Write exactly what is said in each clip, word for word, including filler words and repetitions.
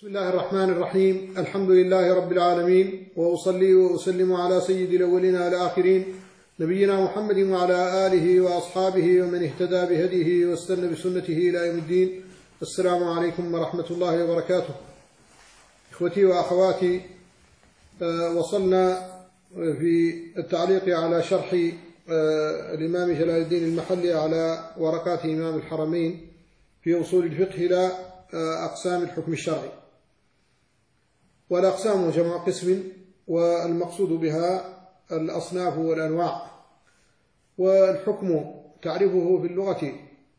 بسم الله الرحمن الرحيم. الحمد لله رب العالمين، وأصلي وأسلم على سيد الأولين والآخرين نبينا محمد وعلى آله وأصحابه ومن اهتدى بهديه واستنى بسنته إلى يوم الدين. السلام عليكم ورحمة الله وبركاته. إخوتي وأخواتي، وصلنا في التعليق على شرح الإمام جلال الدين المحلي على ورقات إمام الحرمين في أصول الفقه إلى أقسام الحكم الشرعي. والأقسام جمع قسم، والمقصود بها الأصناف والأنواع. والحكم تعرفه في اللغة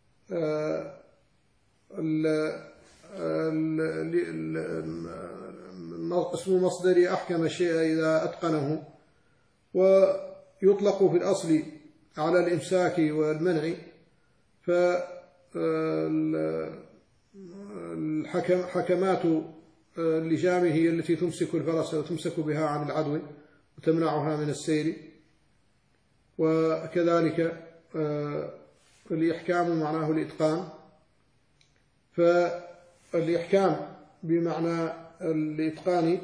اسم مصدر أحكم الشيء إذا أتقنه، ويطلق في الأصل على الإمساك والمنع. فالحكمات اللجام هي التي تمسك الفرس وتمسك بها عن العدو وتمنعها من السير. وكذلك الإحكام معناه الإتقان، فالإحكام بمعنى الإتقان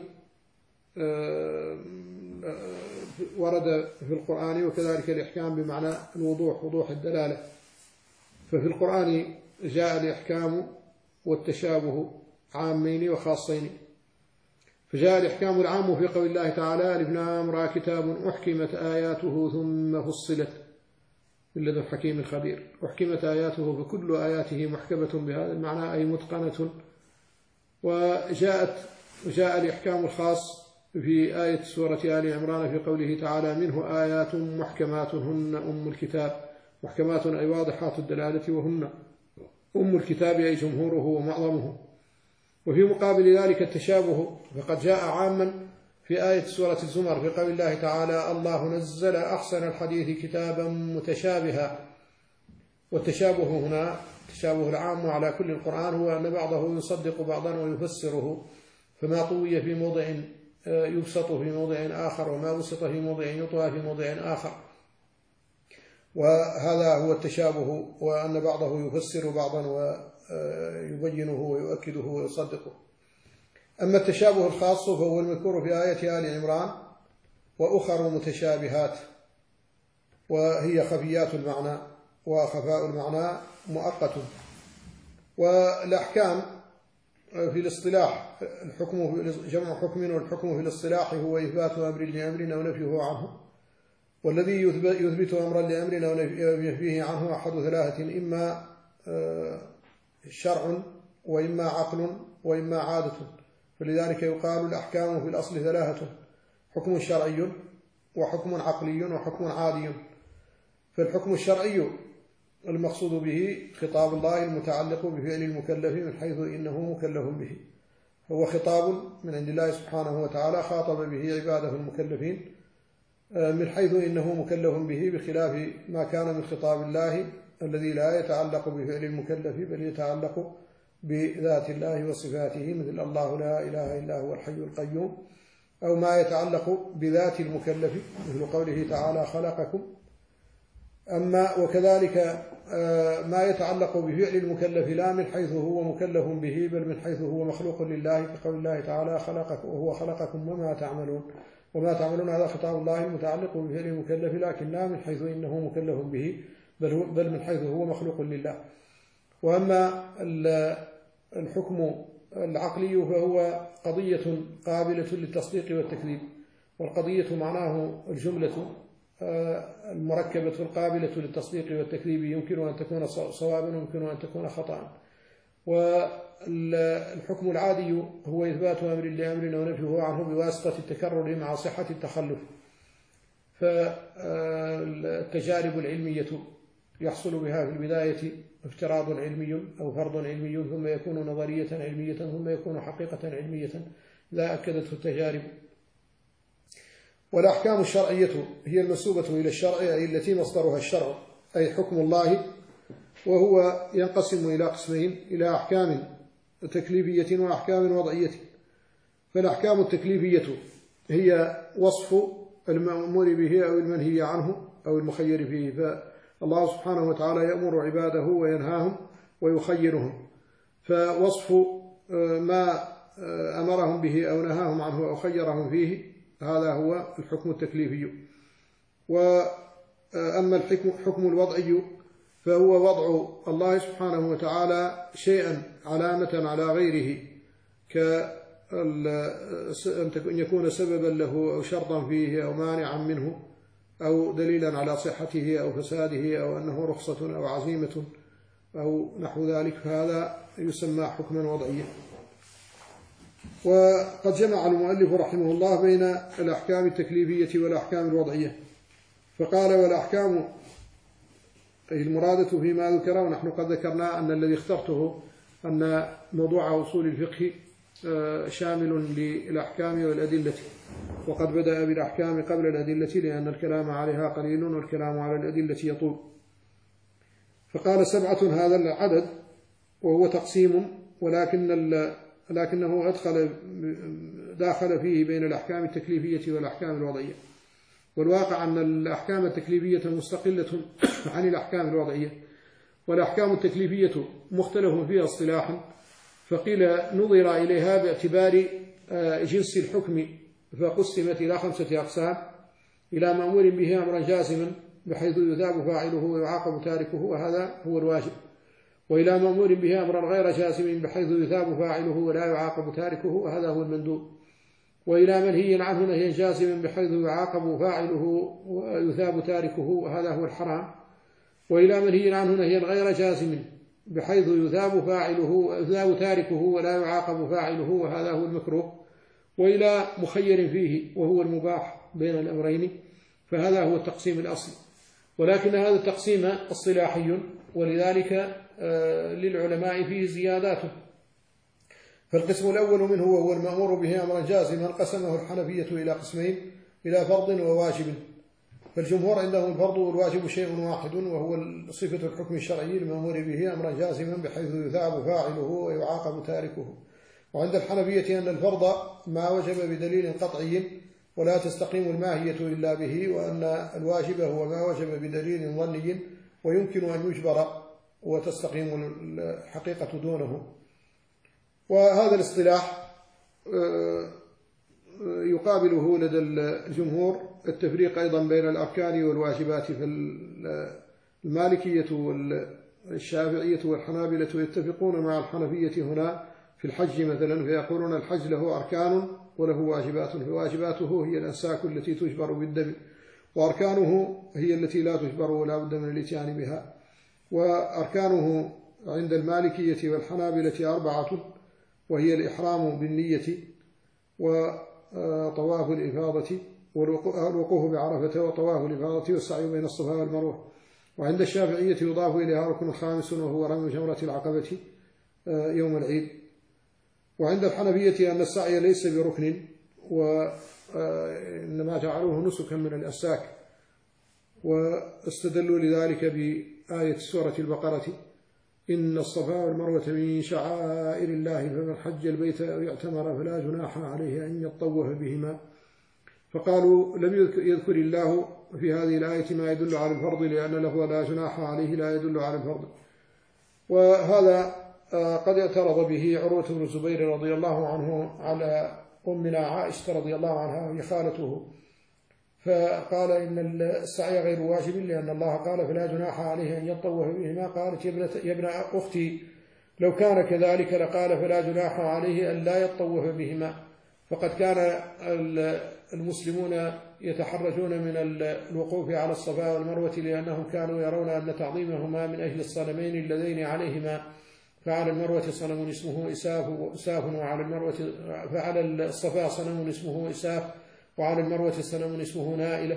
ورد في القرآن، وكذلك الإحكام بمعنى الوضوح، وضوح الدلالة. ففي القرآن جاء الإحكام والتشابه عامين وخاصين. فجاء الإحكام العام في قول الله تعالى: ألف لام را كتاب أحكمت آياته ثم فصلت من لدن حكيم خبير. أحكمت آياته، فكل آياته محكمة بهذا المعنى، أي متقنة. وجاءت جاء الإحكام الخاص في آية سورة آل عمران في قوله تعالى: منه آيات محكمات هن أم الكتاب. محكمات أي واضحات الدلالة، وهن أم الكتاب أي جمهوره ومعظمه. وفي مقابل ذلك التشابه، فقد جاء عاما في آية سورة الزمر في قول الله تعالى: الله نزل أحسن الحديث كتابا متشابها. والتشابه هنا التشابه العام على كل القرآن هو أن بعضه يصدق بعضا ويفسره، فما طوي في موضع يبسط في موضع آخر، وما بسط في موضع يطوى في موضع آخر. وهذا هو التشابه، وأن بعضه يفسر بعضا ويبينه ويؤكده ويصدقه. أما التشابه الخاص فهو المذكور في آية آل عمران: وأخر متشابهات، وهي خفيات المعنى، وخفاء المعنى مؤقت. والأحكام في الاصطلاح، الحكم جمع حكم، والحكم في الاصطلاح هو إثبات أمر لأمر أو نفيه عنه. والذي يثبت أمرا لأمر أو ينفيه عنه أحد ثلاثة: إما شرع، وإما عقل، وإما عادة. فلذلك يقال الأحكام في الأصل ثلاثة: حكم شرعي، وحكم عقلي، وحكم عادي. فالحكم الشرعي المقصود به خطاب الله المتعلق بفعل المكلف من حيث إنه مكلف به، هو خطاب من عند الله سبحانه وتعالى خاطب به عباده المكلفين من حيث إنه مكلف به، بخلاف ما كان من خطاب الله الذي لا يتعلق بفعل المكلف بل يتعلق بذات الله وصفاته، مثل الله لا إله إلا هو الحي القيوم، أو ما يتعلق بذات المكلف مثل قوله تعالى: خلقكم. أما وكذلك ما يتعلق بفعل المكلف لا من حيث هو مكلف به بل من حيث هو مخلوق لله، كقول الله تعالى: خلقكم وهو خلقكم وما تعملون. وما تعملون هذا خطاب الله المتعلق بفعل المكلف، لكن لا من حيث إنه مكلف به بل, بل من حيث هو مخلوق لله. وأما الحكم العقلي فهو قضية قابلة للتصديق والتكذيب. والقضية معناه الجملة المركبة القابلة للتصديق والتكذيب، يمكن أن تكون صوابا ويمكن أن تكون خطأ. والحكم العادي هو إثبات أمر لأمر أو نفيه عنه بواسطة التكرر مع صحة التخلف. فالتجارب العلمية يحصل بها في البداية افتراض علمي أو فرض علمي، ثم يكون نظرية علمية، ثم يكون حقيقة علمية لا أكدته التجارب. والأحكام الشرعية هي المنسوبة إلى الشرع، أي التي مصدرها الشرع، أي حكم الله، وهو ينقسم إلى قسمين: إلى أحكام تكليفية وأحكام وضعية. فالأحكام التكليفية هي وصف المأمور به أو المنهي عنه أو المخير فيه. فالله سبحانه وتعالى يأمر عباده وينهاهم ويخيرهم. فوصف ما أمرهم به أو نهاهم عنه أو خيرهم فيه، هذا هو الحكم التكليفي. وأما الحكم الوضعي فهو وضع الله سبحانه وتعالى شيئا علامة على غيره، كأن يكون سببا له أو شرطا فيه أو مانعا منه أو دليلا على صحته أو فساده أو أنه رخصة أو عزيمة أو نحو ذلك، فهذا يسمى حكما وضعيا. وقد جمع المؤلف رحمه الله بين الأحكام التكليفية والأحكام الوضعية، فقال والأحكام أي المرادة فيما ذكر. ونحن قد ذكرنا أن الذي اخترته أن موضوع أصول الفقه شامل للأحكام والأدلة، وقد بدأ بالأحكام قبل الأدلة لأن الكلام عليها قليل والكلام على الأدلة يطول. فقال سبعة هذا العدد وهو تقسيم، ولكن لكنه أدخل داخل فيه بين الأحكام التكليفية والأحكام الوضعية. والواقع أن الأحكام التكليفية مستقلة عن الأحكام الوضعية، والأحكام التكليفية مختلف فيها اصطلاحا، فقيل نظر إليها باعتبار جنس الحكم فقسمت إلى خمسة أقسام: إلى مأمور به أمرا جازما بحيث يثاب فاعله ويعاقب تاركه وهذا هو الواجب، وإلى مأمور به أمرا غير جازم بحيث يثاب فاعله ولا يعاقب تاركه وهذا هو المندوب، وإلى منهي عنه نهيا جازما بحيث يعاقب فاعله ويثاب تاركه وهذا هو الحرام، وإلى منهي عنه نهيا غير جازم بحيث يثاب فاعله ويثاب تاركه ولا يعاقب فاعله وهذا هو المكروه، وإلى مخير فيه وهو المباح بين الأمرين، فهذا هو التقسيم الأصلي. ولكن هذا التقسيم اصطلاحي، ولذلك للعلماء فيه زياداته. فالقسم الأول منه وهو المأمور به أمرا جازما قسمه الحنفية إلى قسمين: إلى فرض وواجب. فالجمهور عندهم الفرض والواجب شيء واحد، وهو صفة الحكم الشرعي المأمور به أمرا جازما بحيث يثاب فاعله ويعاقب تاركه. وعند الحنفية أن الفرض ما وجب بدليل قطعي ولا تستقيم الماهية إلا به، وأن الواجب هو ما وجب بدليل ظني ويمكن أن يجبر وتستقيم الحقيقة دونه. وهذا الاصطلاح يقابله لدى الجمهور التفريق أيضا بين الأركان والواجبات. فالمالكية والشافعية والحنابلة يتفقون مع الحنفية هنا في الحج مثلا، فيقولون الحج له أركان وله واجبات، فواجباته هي الأنساك التي تجبر بالدم، وأركانه هي التي لا تجبر ولا بد من الاتيان بها. وأركانه عند المالكية والحنابلة أربعة، وهي الإحرام بالنية وطواف الإفاضة والوقوف بعرفة وطواف الإفاضة والسعي بين الصفا والمروة. وعند الشافعية يضاف إليها ركن خامس وهو رمي جمرة العقبة يوم العيد. وعند الحنفية أن السعي ليس بركن، وإنما جعلوه نسكا من الأنساك، واستدلوا لذلك بآية سورة البقرة: إن الصفا والمروة من شعائر الله فمن حج البيت أو يعتمر فلا جناح عليه أن يطوف بهما. فقالوا لم يذكر الله في هذه الآية ما يدل على الفرض، لأن له لا جناح عليه لا يدل على الفرض. وهذا قد اعترض به عروة بن الزبير رضي الله عنه على أمنا عائشة رضي الله عنها وهي خالته، فقال إن السعي غير واجب لأن الله قال فلا جناح عليه أن يطوف بهما. قالت يا ابن أختي لو كان كذلك لقال فلا جناح عليه أن لا يطوف بهما، فقد كان المسلمون يتحرجون من الوقوف على الصفا والمروة لأنهم كانوا يرون أن تعظيمهما من أجل الصنمين اللذين عليهما، فعلى المروة صنم اسمه إساف إساف وعلى المروة فعلى الصفا صنم اسمه إساف وعلى المروة صنم اسمه نائلة.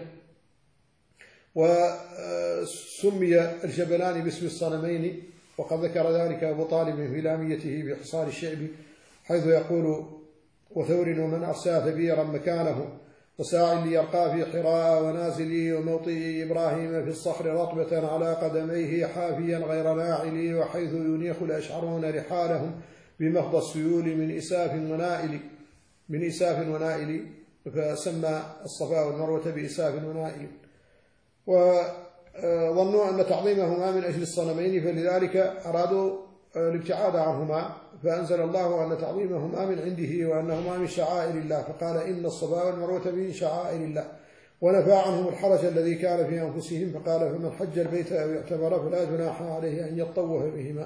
وسمي الجبلان باسم الصنمين، وقد ذكر ذلك أبو طالب في لاميته في حصار الشعب حيث يقول: وثور ومن أرسى ثبيرا مكانه وساع ليرقى في حراء ونازلي وموطئ إبراهيم في الصخر رطبة على قدميه حافيا غير ناعلي وحيث ينيخ الأشعرون رحالهم بمهض السيول من إساف ونائل من إساف ونائل فسمى الصفا والمروة بإساف ونائل. وظنوا أن تعظيمهما من أجل الصنمين، فلذلك أرادوا الابتعاد عنهما، فأنزل الله أن تعظيمهما من عنده وأنهما من شعائر الله، فقال إن الصفا والمروة من شعائر الله، ونفى عنهم الحرج الذي كان في أنفسهم، فقال فمن حج البيت أو اعتمر فلا جناح عليه أن يطوف بهما.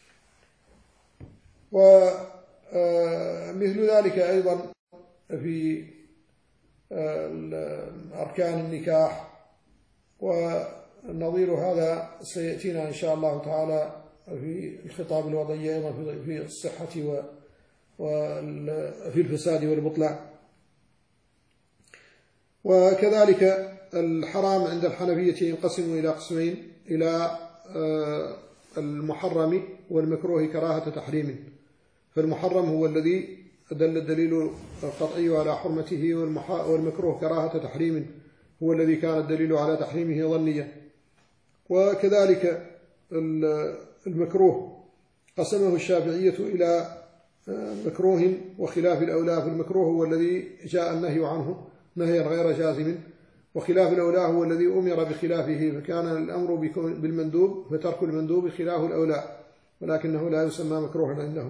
ومثل ذلك أيضا في أركان النكاح، ونظير هذا سيأتينا إن شاء الله تعالى في الخطاب الوضعي أيضا في الصحة وفي الفساد والبطلان. وكذلك الحرام عند الحنفية ينقسم إلى قسمين، إلى المحرم والمكروه كراهة تحريم. فالمحرم هو الذي دل الدليل القطعي على حرمته، والمكروه كراهة تحريم هو الذي كان الدليل على تحريمه ظنيا. وكذلك المكروه قسمه الشافعية إلى مكروه وخلاف الأولى. فالمكروه هو الذي جاء النهي عنه نهيا غير جازم، وخلاف الأولى هو الذي أمر بخلافه، فكان الأمر بالمندوب فترك المندوب خلاف الأولى، ولكنه لا يسمى مكروها عندهم.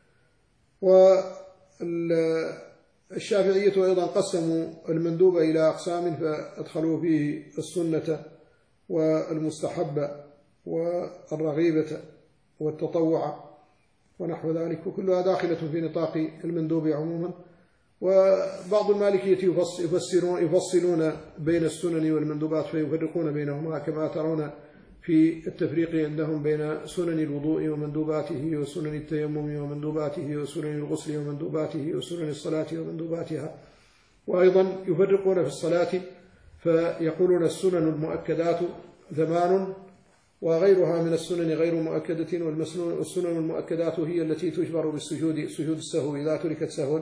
والشافعية أيضا قسموا المندوب إلى أقسام، فأدخلوا فيه السنة والمستحبة والرغيبة والتطوع ونحو ذلك، وكلها داخلة في نطاق المندوب عموما. وبعض المالكية يفسرون يفصلون بين السنن والمندوبات فيفرقون بينهما، كما ترون في التفريق عندهم بين سنن الوضوء ومندوباته، وسنن التيمم ومندوباته، وسنن الغسل ومندوباته، وسنن الصلاة ومندوباتها. وأيضا يفرقون في الصلاة فيقولون السنن المؤكدات ثمان، وغيرها من السنن غير مؤكدة، والسنن المؤكدات هي التي تجبر بالسجود، سجود السهو إذا تركت سهوا،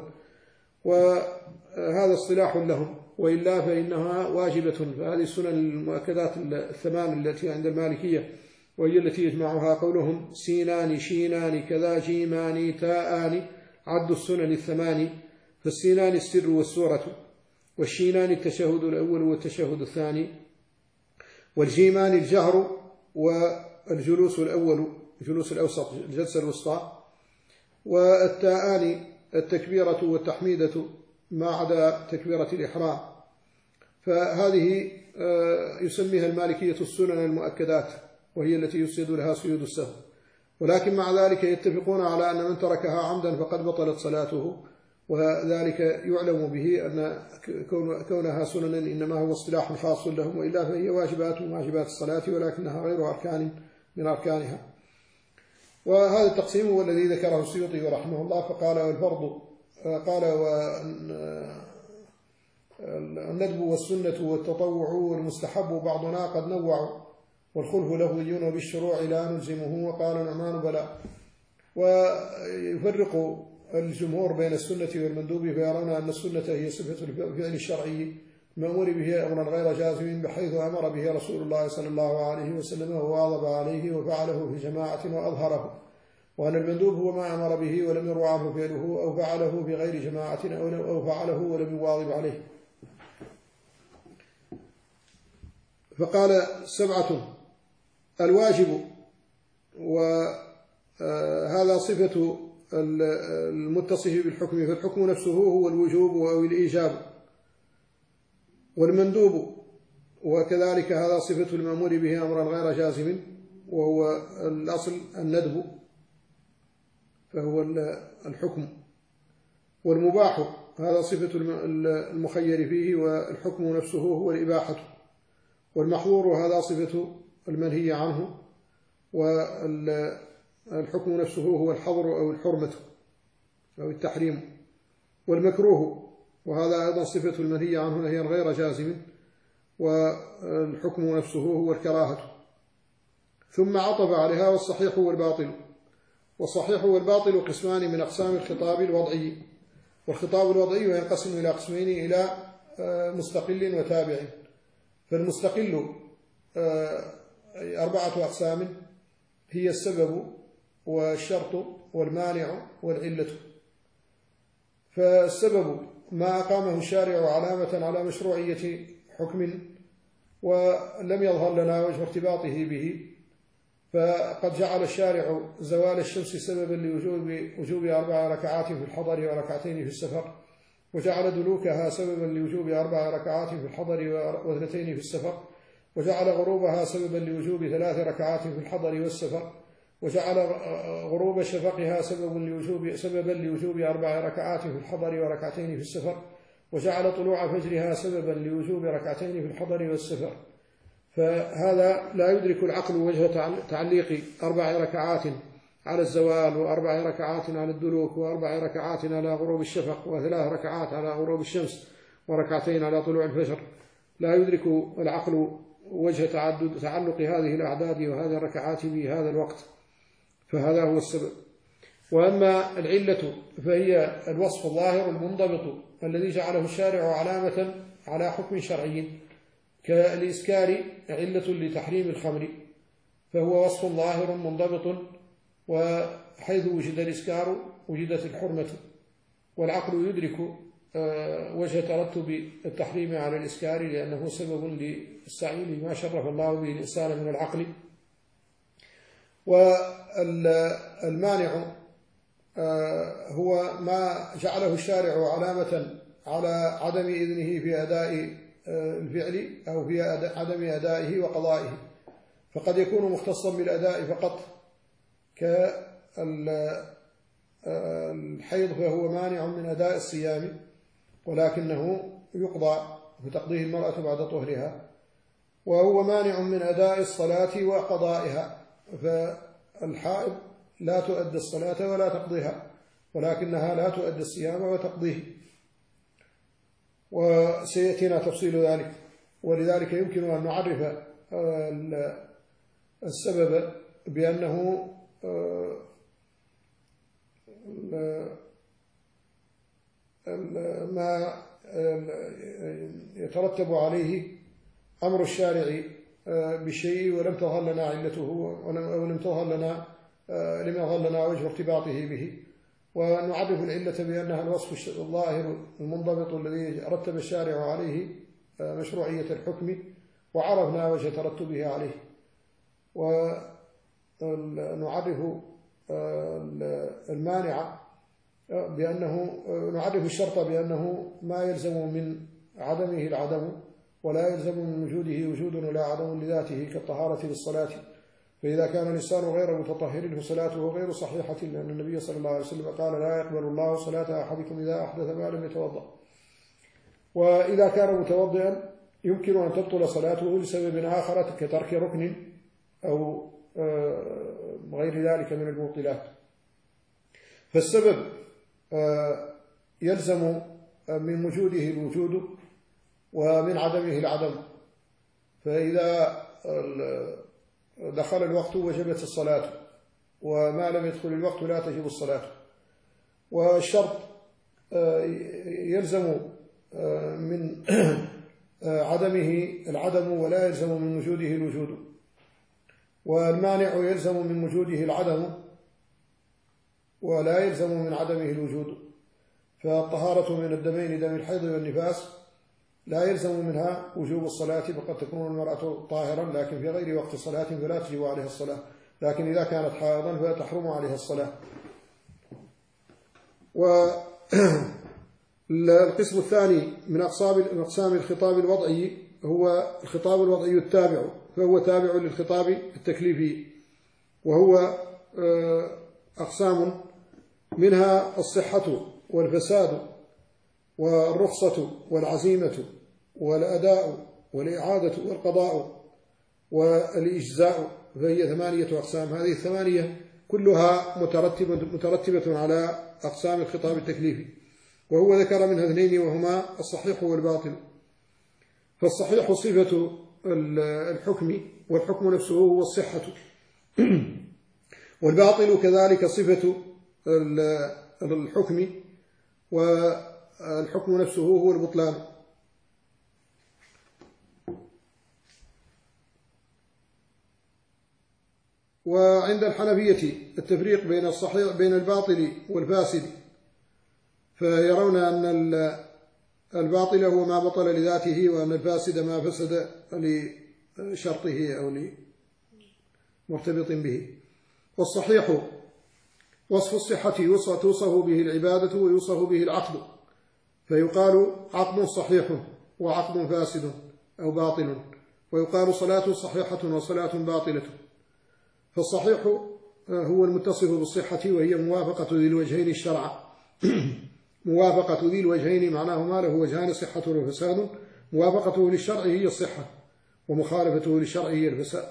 وهذا اصطلاح لهم، وإلا فإنها واجبة. فهذه السنن المؤكدات الثمان التي عند المالكية، وهي التي يجمعها قولهم سينان شينان كذا جيمان تاءان، عد السنن الثمان. فالسينان السر والسورة، والشينان التشهد الأول والتشهد الثاني، والجيمان الجهر والجلوس الأول الجلوس الأوسط الجلسة الوسطى، والتاءان التكبيرة والتحميدة ما عدا تكبيرة الإحرام. فهذه يسميها المالكية السنن المؤكدات، وهي التي يسجد لها سجود السهو. ولكن مع ذلك يتفقون على أن من تركها عمدا فقد بطلت صلاته، وذلك يعلم به أن كونها سننا إنما هو اصطلاح خاص لهم، وإلا فهي واجبات من واجبات الصلاة، ولكنها غير أركان من أركانها. وهذا التقسيم هو الذي ذكره السيوطي رحمه الله، فقال والفرض قال والندب والسنة والتطوع والمستحب بعضنا قد نوع، والخلف لغوي بالشروع لا نلزمه، وقال نعمان بلى. ويفرق الجمهور بين السنة والمندوب، فيرون أن السنة هي صفة الفعل الشرعي المأمور به أمرا غير جازم، بحيث أمر به رسول الله صلى الله عليه وسلم وواظب عليه وفعله في جماعة وأظهره. وأن المندوب هو ما أمر به ولم يروى عنه فعله، أو فعله بغير جماعة، أو فعله ولم يواظب عليه. فقال سبعة: الواجب، وهذا صفة المتصف بالحكم، فالحكم نفسه هو الوجوب أو الإيجاب. والمندوب وكذلك هذا صفة المأمور به أمرا غير جازم، وهو الأصل الندب، فهو الحكم. والمباح هذا صفة المخير فيه، والحكم نفسه هو الإباحة. والمحظور هذا صفة المنهي عنه، والحكم نفسه هو الحظر أو الحرمة أو التحريم. والمكروه وهذا أيضا صفة المنهي عنه نهيا غير جازم، والحكم نفسه هو الكراهة. ثم عطف عليها والصحيح والباطل. والصحيح والباطل قسمان من أقسام الخطاب الوضعي. والخطاب الوضعي ينقسم إلى قسمين، إلى مستقل وتابع. فالمستقل أربعة أقسام، هي السبب والشرط والمانع والعلة. فالسبب ما أقامه الشارع علامة على مشروعية حكم ولم يظهر لنا وجه ارتباطه به، فقد جعل الشارع زوال الشمس سببا لوجوب وجوب أربع ركعات في الحضر وركعتين في السفر، وجعل دلوكها سببا لوجوب أربع ركعات في الحضر واثنتين في السفر، وجعل غروبها سببا لوجوب ثلاث ركعات في الحضر والسفر، وجعل غروب شفقها سببا لوجوب سببا لوجوب أربع ركعات في الحضر وركعتين في السفر، وجعل طلوع فجرها سببا لوجوب ركعتين في الحضر والسفر. فهذا لا يدرك العقل وجه تعليق أربع ركعات على الزوال، وأربع ركعات على الدلوك، وأربع ركعات على غروب الشفق، وثلاث ركعات على غروب الشمس، وركعتين على طلوع الفجر. لا يدرك العقل وجه تعدد تعلق هذه الأعداد وهذه الركعات بهذا الوقت، فهذا هو السبب. وأما العلة فهي الوصف الظاهر المنضبط الذي جعله الشارع علامة على حكم شرعي، كالإسكار علة لتحريم الخمر، فهو وصف ظاهر منضبط، وحيث وجد الإسكار وجدت الحرمة، والعقل يدرك وجه ترتب التحريم على الإسكار لأنه سبب للسعي لما شرف الله به الإنسان من العقل. والمانع هو ما جعله الشارع علامة على عدم إذنه في أداء الفعل أو في عدم أدائه وقضائه، فقد يكون مختصا بالأداء فقط كالحيض، فهو مانع من أداء الصيام ولكنه يقضى بتقضيه المرأة بعد طهرها، وهو مانع من أداء الصلاة وقضائها، فالحائض لا تؤدي الصلاة ولا تقضيها، ولكنها لا تؤدي الصيام وتقضيه، وسيأتينا تفصيل ذلك. ولذلك يمكن أن نعرف السبب بأنه ما يترتب عليه أمر الشارع بشيء ولم تظهر لنا علته ولم تظهر لنا لم يظهر لنا وجه ارتباطه به، ونعرف العلة بأنها الوصف الظاهر المنضبط الذي رتب الشارع عليه مشروعية الحكم، وعرفنا وجه ترتبه عليه. ونعرف المانع بأنه نعرف الشرط بأنه ما يلزم من عدمه العدم، ولا يلزم من وجوده وجود ولا عدم لذاته كالطهارة للصلاة، فإذا كان الإنسان غير متطهر فصلاته غير صحيحة، لأن النبي صلى الله عليه وسلم قال لا يقبل الله صلاة أحدكم إذا أحدث ما لم يتوضأ. وإذا كان متوضئا يمكن أن تبطل صلاته لسبب آخر كترك ركن أو غير ذلك من المبطلات. فالسبب يلزم من وجوده الوجود ومن عدمه العدم، فإذا دخل الوقت وجبت الصلاة، وما لم يدخل الوقت لا تجب الصلاة. والشرط يلزم من عدمه العدم ولا يلزم من وجوده الوجود، والمانع يلزم من وجوده العدم ولا يلزم من عدمه الوجود. فالطهارة من الدمين دم الحيض والنفاس لا يلزم منها وجوب الصلاة، فقد تكون المرأة طاهرا لكن في غير وقت الصلاة فلا تجب عليها الصلاة، لكن إذا كانت حائضا فتحرم عليها الصلاة. والقسم الثاني من أقسام الخطاب الوضعي هو الخطاب الوضعي التابع، فهو تابع للخطاب التكليفي، وهو أقسام منها الصحة والفساد والرخصة والعزيمة والأداء والإعادة والقضاء والإجزاء، فهي ثمانية أقسام. هذه الثمانية كلها مترتبة, مترتبة على أقسام الخطاب التكليفي، وهو ذكر منها اثنين وهما الصحيح والباطل. فالصحيح صفة الحكم، والحكم نفسه هو الصحة، والباطل كذلك صفة الحكم، والحكم نفسه هو البطلان. وعند الحنفية التفريق بين الصحيح بين الباطل والفاسد، فيرون أن الباطل هو ما بطل لذاته، وأن الفاسد ما فسد لشرطه أو مرتبط به. والصحيح وصف الصحة توصف به العبادة ويوصف به العقد، فيقال عقد صحيح وعقد فاسد أو باطل، ويقال صلاة صحيحة وصلاة باطلة. فالصحيح هو المتصف بالصحة، وهي موافقة ذي الوجهين الشرع. موافقة ذي الوجهين معناه ما له وجهان، صحة وفساد. موافقته للشرع هي الصحة، ومخالفته للشرع هي الفساد.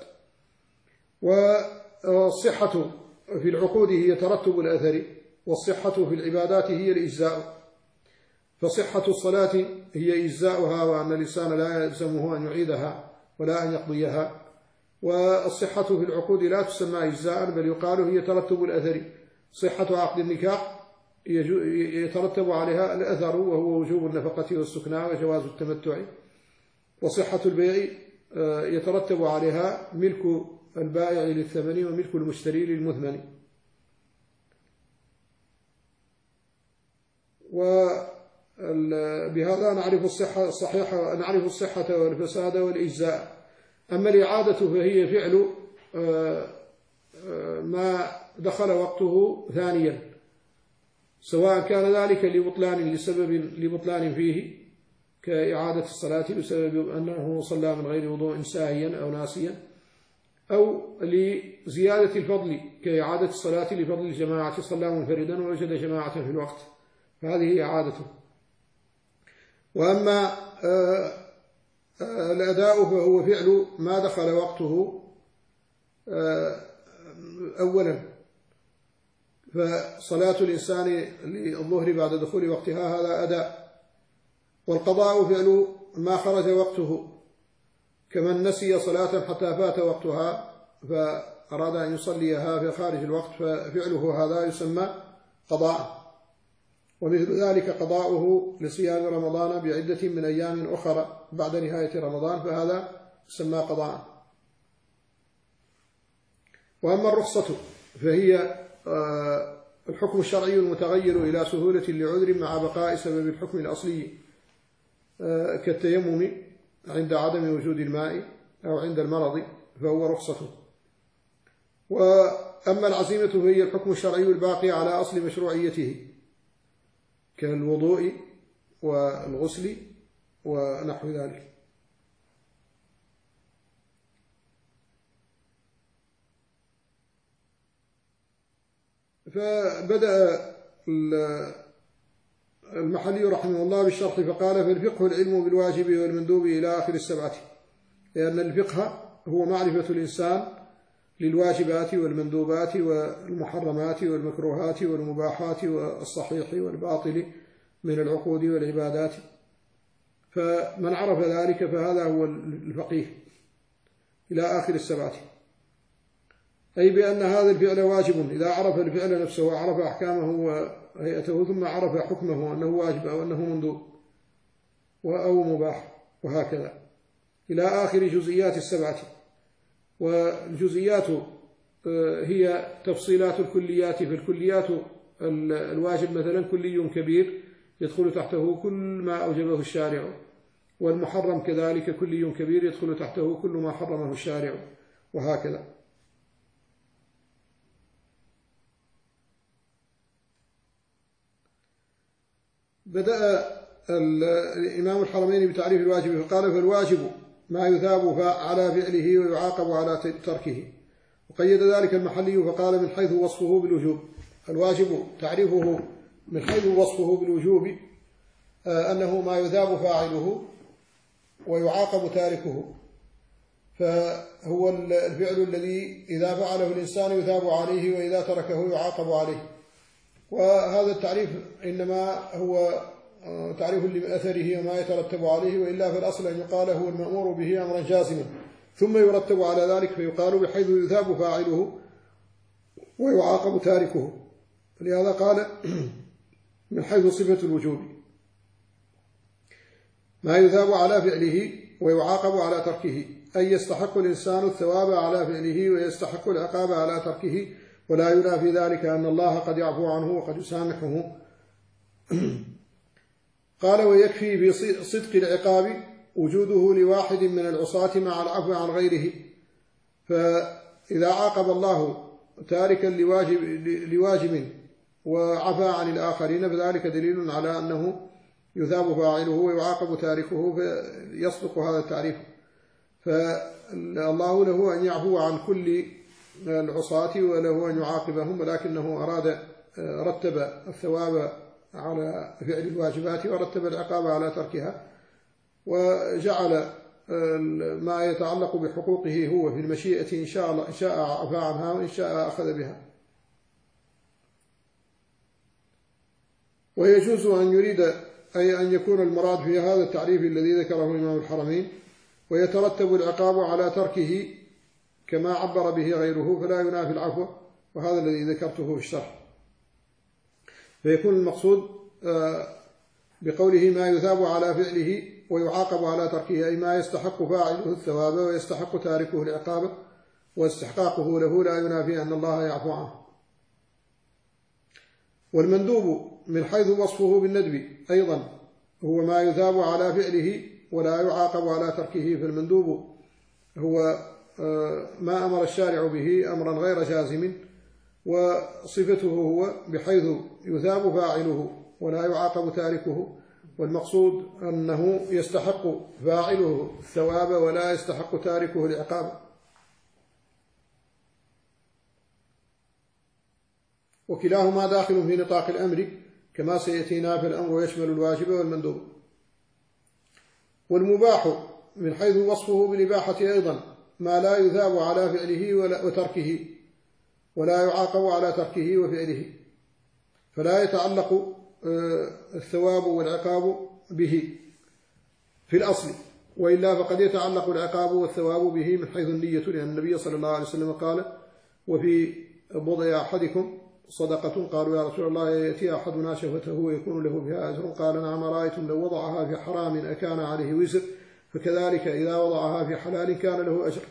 والصحة في العقود هي ترتب الأثر، والصحة في العبادات هي الإجزاء. فصحة الصلاة هي إجزاؤها، وأن الإنسان لا يلزمه أن يعيدها ولا أن يقضيها. والصحة في العقود لا تسمى إجزاء، بل يقال هي ترتب الأثر. صحة عقد النكاح يترتب عليها الأثر، وهو وجوب النفقة والسكنى وجواز التمتع. وصحة البيع يترتب عليها ملك البائع للثمن وملك المشتري للمثمن. وبهذا نعرف الصحة الصحيحة، نعرف الصحة والفساد والإجزاء. أما الإعادة فهي فعل ما دخل وقته ثانيا، سواء كان ذلك لبطلان لسبب لبطلان فيه، كإعادة الصلاة بسبب أنه صلى من غير وضوء ساهيا أو ناسيا، أو لزيادة الفضل كإعادة الصلاة لفضل الجماعة، صلى منفردا ووجد جماعة في الوقت، فهذه إعادته. وأما الأداء فهو فعل ما دخل وقته أولا، فصلاة الإنسان للظهر بعد دخول وقتها هذا أداء. والقضاء فعل ما خرج وقته، كمن نسي صلاة حتى فات وقتها فأراد أن يصليها في خارج الوقت، ففعله هذا يسمى قضاء. ومثل ذلك قضاؤه لصيام رمضان بعدة من أيام أخرى بعد نهاية رمضان، فهذا يسمى قضاء. وأما الرخصة فهي الحكم الشرعي المتغير إلى سهولة لعذر مع بقاء سبب الحكم الأصلي، كالتيمم عند عدم وجود الماء أو عند المرض، فهو رخصة. وأما العزيمة فهي الحكم الشرعي الباقي على أصل مشروعيته، كالوضوء والغسل ونحو ذلك. فبدأ المحلي رحمه الله بالشرح فقال: فالفقه العلم بالواجب والمندوب إلى آخر السبعة، لأن الفقه هو معرفة الإنسان للواجبات والمندوبات والمحرمات والمكروهات والمباحات والصحيح والباطل من العقود والعبادات. فمن عرف ذلك فهذا هو الفقيه إلى آخر السبعة، أي بأن هذا الفعل واجب إذا عرف الفعل نفسه وعرف أحكامه وهيئته، ثم عرف حكمه أنه واجب أو أنه مندوب أو مباح، وهكذا إلى آخر جزئيات السبعة. والجزئيات هي تفصيلات الكليات، فالكليات الواجب مثلا كلي كبير يدخل تحته كل ما أوجبه الشارع، والمحرم كذلك كلي كبير يدخل تحته كل ما حرمه الشارع، وهكذا. بدأ الإمام الحرمين بتعريف الواجب فقال: فالواجب ما يثاب على فعله ويعاقب على تركه. وقيد ذلك المحلي فقال: من حيث وصفه بالوجوب. الواجب تعريفه من حيث وصفه بالوجوب أنه ما يثاب فاعله ويعاقب تاركه، فهو الفعل الذي إذا فعله الإنسان يثاب عليه وإذا تركه يعاقب عليه. وهذا التعريف إنما هو تعريف لأثره وما يترتب عليه، وإلا في الأصل أن يقال هو المأمور به أمرا جازما ثم يرتب على ذلك، فيقال بحيث يثاب فاعله ويعاقب تاركه. لهذا قال من حيث صفة الوجوب ما يثاب على فعله ويعاقب على تركه، أي يستحق الإنسان الثواب على فعله ويستحق العقاب على تركه، ولا ينافي ذلك أن الله قد يعفو عنه وقد يسامحه. قال: ويكفي في صدق العقاب وجوده لواحد من العصاة مع العفو عن غيره. فإذا عاقب الله تاركا لواجب, لواجب وعفى عن الآخرين فذلك دليل على أنه يثاب فاعله ويعاقب تاركه، فيصدق هذا التعريف. فالله له أن يعفو عن كل العصاة وله أن يعاقبهم، ولكنه أراد رتب الثواب على فعل الواجبات ورتب العقاب على تركها، وجعل ما يتعلق بحقوقه هو في المشيئة إن شاء الله إن شاء عفى عنها وإن شاء أخذ بها. ويجوز أن يريد أي أن يكون المراد في هذا التعريف الذي ذكره إمام الحرمين ويترتب العقاب على تركه كما عبر به غيره فلا ينافي العفو، وهذا الذي ذكرته في الشرح. فيكون المقصود بقوله ما يثاب على فعله ويعاقب على تركه، أي ما يستحق فاعله الثواب ويستحق تاركه العقاب، واستحقاقه له لا ينافي أن الله يعفو عنه. والمندوب من حيث وصفه بالندب أيضا هو ما يثاب على فعله ولا يعاقب على تركه. فالمندوب هو ما أمر الشارع به أمرا غير جازم، وصفته هو بحيث يثاب فاعله ولا يعاقب تاركه، والمقصود أنه يستحق فاعله الثواب ولا يستحق تاركه العقاب. وكلاهما داخل في نطاق الأمر كما سيأتينا، في الأمر يشمل الواجب والمندوب. والمباح من حيث وصفه بالإباحة أيضا ما لا يثاب على فعله وتركه ولا يعاقب على تركه وفعله، فلا يتعلق الثواب والعقاب به في الأصل، وإلا فقد يتعلق العقاب والثواب به من حيث النية، لأن النبي صلى الله عليه وسلم قال وفي بضع أحدكم صدقة، قالوا يا رسول الله يأتي أحدنا شهوته ويكون له فيها أجر؟ قال نعم، رأيتم لو وضعها في حرام أكان عليه وزر؟ فكذلك إذا وضعها في حلال كان له أجر.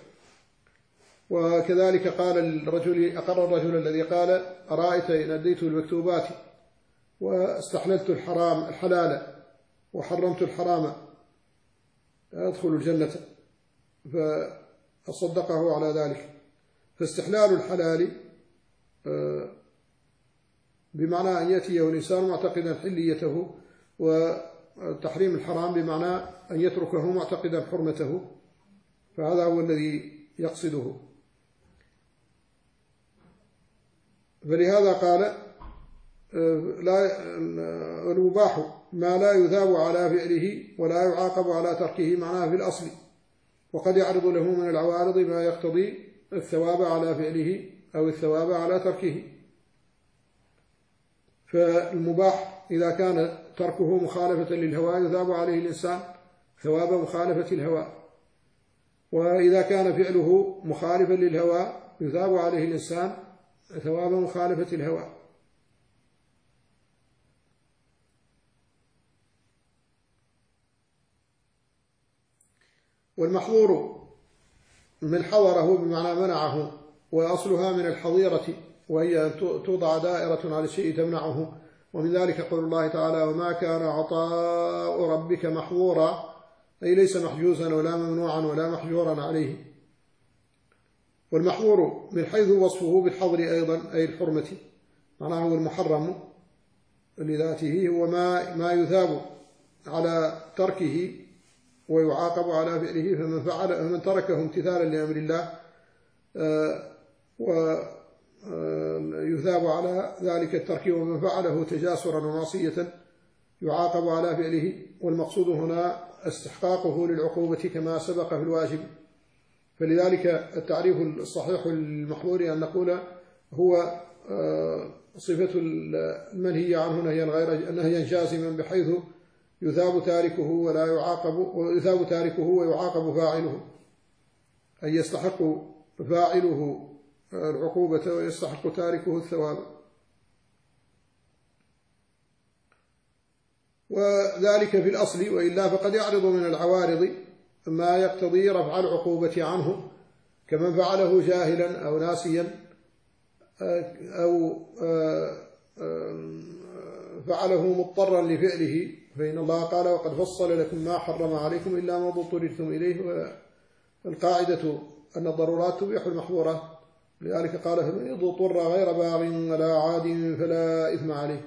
وكذلك قال الرجل أقر الرجل الذي قال أرأيت إن أديت المكتوبات واستحللت الحرام الحلال وحرمت الحرام أدخل الجنة؟ فأصدقه على ذلك. فاستحلال الحلال بمعنى أن يأتيه الإنسان معتقدا حليته، وتحريم الحرام بمعنى أن يتركه معتقدا حرمته، فهذا هو الذي يقصده. فلهذا قال لا المباح ما لا يثاب على فعله ولا يعاقب على تركه، معناه في الأصل، وقد يعرض له من العوارض ما يقتضي الثواب على فعله أو الثواب على تركه. فالمباح إذا كان تركه مخالفة للهوى يثاب عليه الإنسان ثواب مخالفة الهوى، وإذا كان فعله مخالفا للهوى يثاب عليه الإنسان ثواب مخالفة الهوى. والمحظور من حضره بمعنى منعه، وأصلها من الحظيرة وهي أن توضع دائرة على الشيء تمنعه، ومن ذلك قول الله تعالى وما كان عطاء ربك محظورا، أي ليس محجوزا ولا ممنوعا ولا محجورا عليه. والمحظور من حيث وصفه بالحظر أيضا أي الحرمة، معناه هو المحرم لذاته، هو ما, ما يثاب على تركه ويعاقب على فعله. فمن, فعل فمن تركه امتثالا لأمر الله ويثاب على ذلك الترك، ومن فعله تجاسرا ومعصية يعاقب على فعله. والمقصود هنا استحقاقه للعقوبة كما سبق في الواجب. فلذلك التعريف الصحيح للمحظور أن نقول هو صفة المنهي عنه نهيا غير نهيا جازما، بحيث يثاب تاركه ولا يعاقب، ويثاب تاركه ويعاقب فاعله، أي يستحق فاعله العقوبة ويستحق تاركه الثواب. وذلك في الأصل، وإلا فقد يعرض من العوارض ما يقتضي رفع العقوبة عنه، كمن فعله جاهلا أو ناسيا أو فعله مضطرا لفعله، فإن الله قال وقد فصل لكم ما حرم عليكم إلا ما اضطررتم إليه. والقاعدة أن الضرورات تبيح المحظورات، لذلك قال فمن اضطر غير باغ ولا عاد فلا إثم عليه.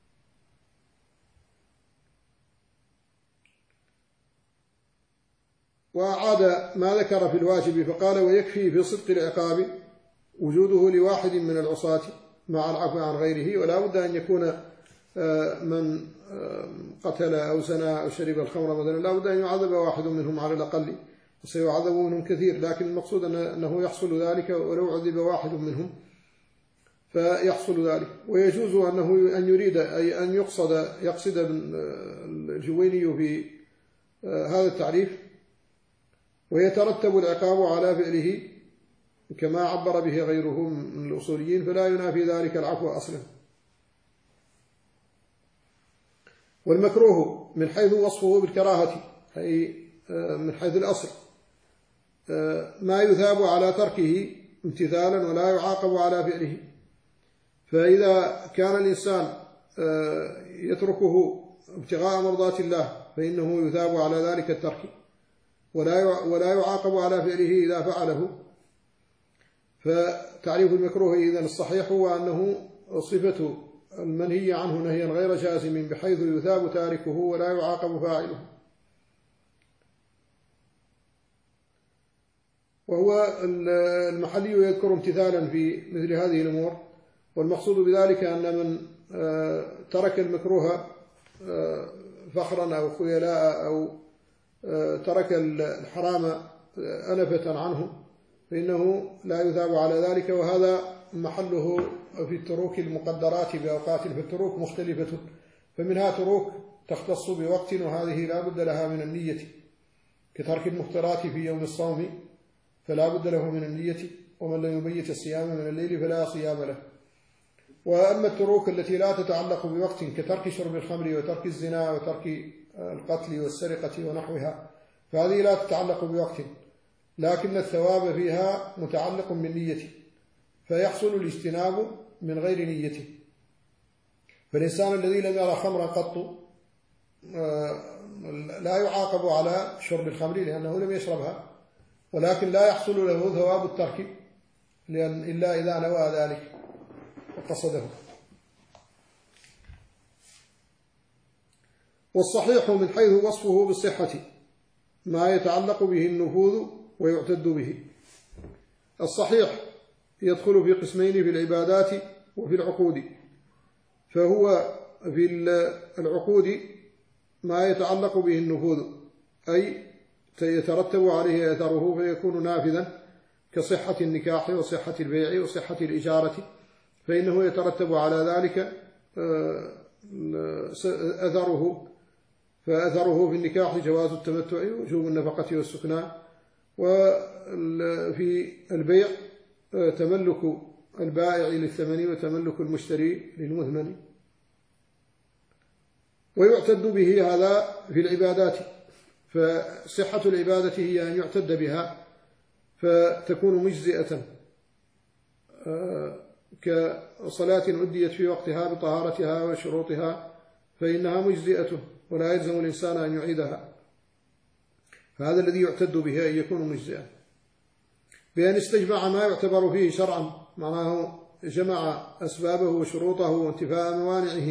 وأعاد ما ذكر في الواجب فقال ويكفي في صدق العقاب وجوده لواحد من العصاة مع العفو عن غيره، ولا بد أن يكون من قتل أو زنى أو شرب الخمر مثلا لا بد أن يعذب واحد منهم على الأقل، وسيعذب منهم كثير، لكن المقصود أنه يحصل ذلك ولو عذب واحد منهم فيحصل ذلك. ويجوز أنه أن يريد أي أن يقصد يقصد الجويني في هذا التعريف ويترتب العقاب على فعله كما عبر به غيره من الأصوليين، فلا ينافي ذلك العفو أصلا. والمكروه من حيث وصفه بالكراهة أي من حيث الأصل ما يثاب على تركه امتثالا ولا يعاقب على فعله، فإذا كان الإنسان يتركه ابتغاء مرضات الله فإنه يثاب على ذلك الترك ولا يعاقب على فعله إذا فعله. فتعريف المكروه إذن الصحيح هو أنه صفة المنهي عنه نهيا غير جازم بحيث يثاب تاركه ولا يعاقب فاعله. وهو المحلي يذكر امتثالا في مثل هذه الأمور، والمقصود بذلك أن من ترك المكروه فخرا أو خيلاء أو ترك الحرام أنفة عنه فإنه لا يثاب على ذلك، وهذا محله في التروك المقدرات بأوقات، فالتروك مختلفة، فمنها تروك تختص بوقت وهذه لا بد لها من النية كترك المفترات في يوم الصوم فلا بد له من النية، ومن لم يبيت الصيام من الليل فلا صيام له. وأما التروك التي لا تتعلق بوقت كترك شرب الخمر وترك الزنا وترك القتل والسرقة ونحوها فهذه لا تتعلق بوقت، لكن الثواب فيها متعلق بالنية فيحصل الاجتناب من غير نيته. فالإنسان الذي لم يرى خمرا قط لا يعاقب على شرب الخمر لأنه لم يشربها، ولكن لا يحصل له ثواب الترك لأن إلا إذا نوى ذلك وقصده. والصحيح من حيث وصفه بالصحة ما يتعلق به النفوذ ويعتد به. الصحيح يدخل في قسمين في العبادات وفي العقود، فهو في العقود ما يتعلق به النفوذ أي يترتب عليه أثره فيكون نافذا كصحة النكاح وصحة البيع وصحة الإجارة، فإنه يترتب على ذلك أثره، فأثره في النكاح جواز التمتع ووجوب النفقة والسكنى، وفي البيع تملك البائع للثمن وتملك المشتري للمثمن. ويعتد به هذا في العبادات، فصحة العبادة هي أن يعتد بها فتكون مجزئة كصلاة أديت في وقتها بطهارتها وشروطها فإنها مجزئة ولا يلزم الإنسان أن يعيدها، فهذا الذي يعتد به أن يكون مجزئا بأن استجمع ما يعتبر فيه شرعا، معناه جمع أسبابه وشروطه وانتفاء موانعه،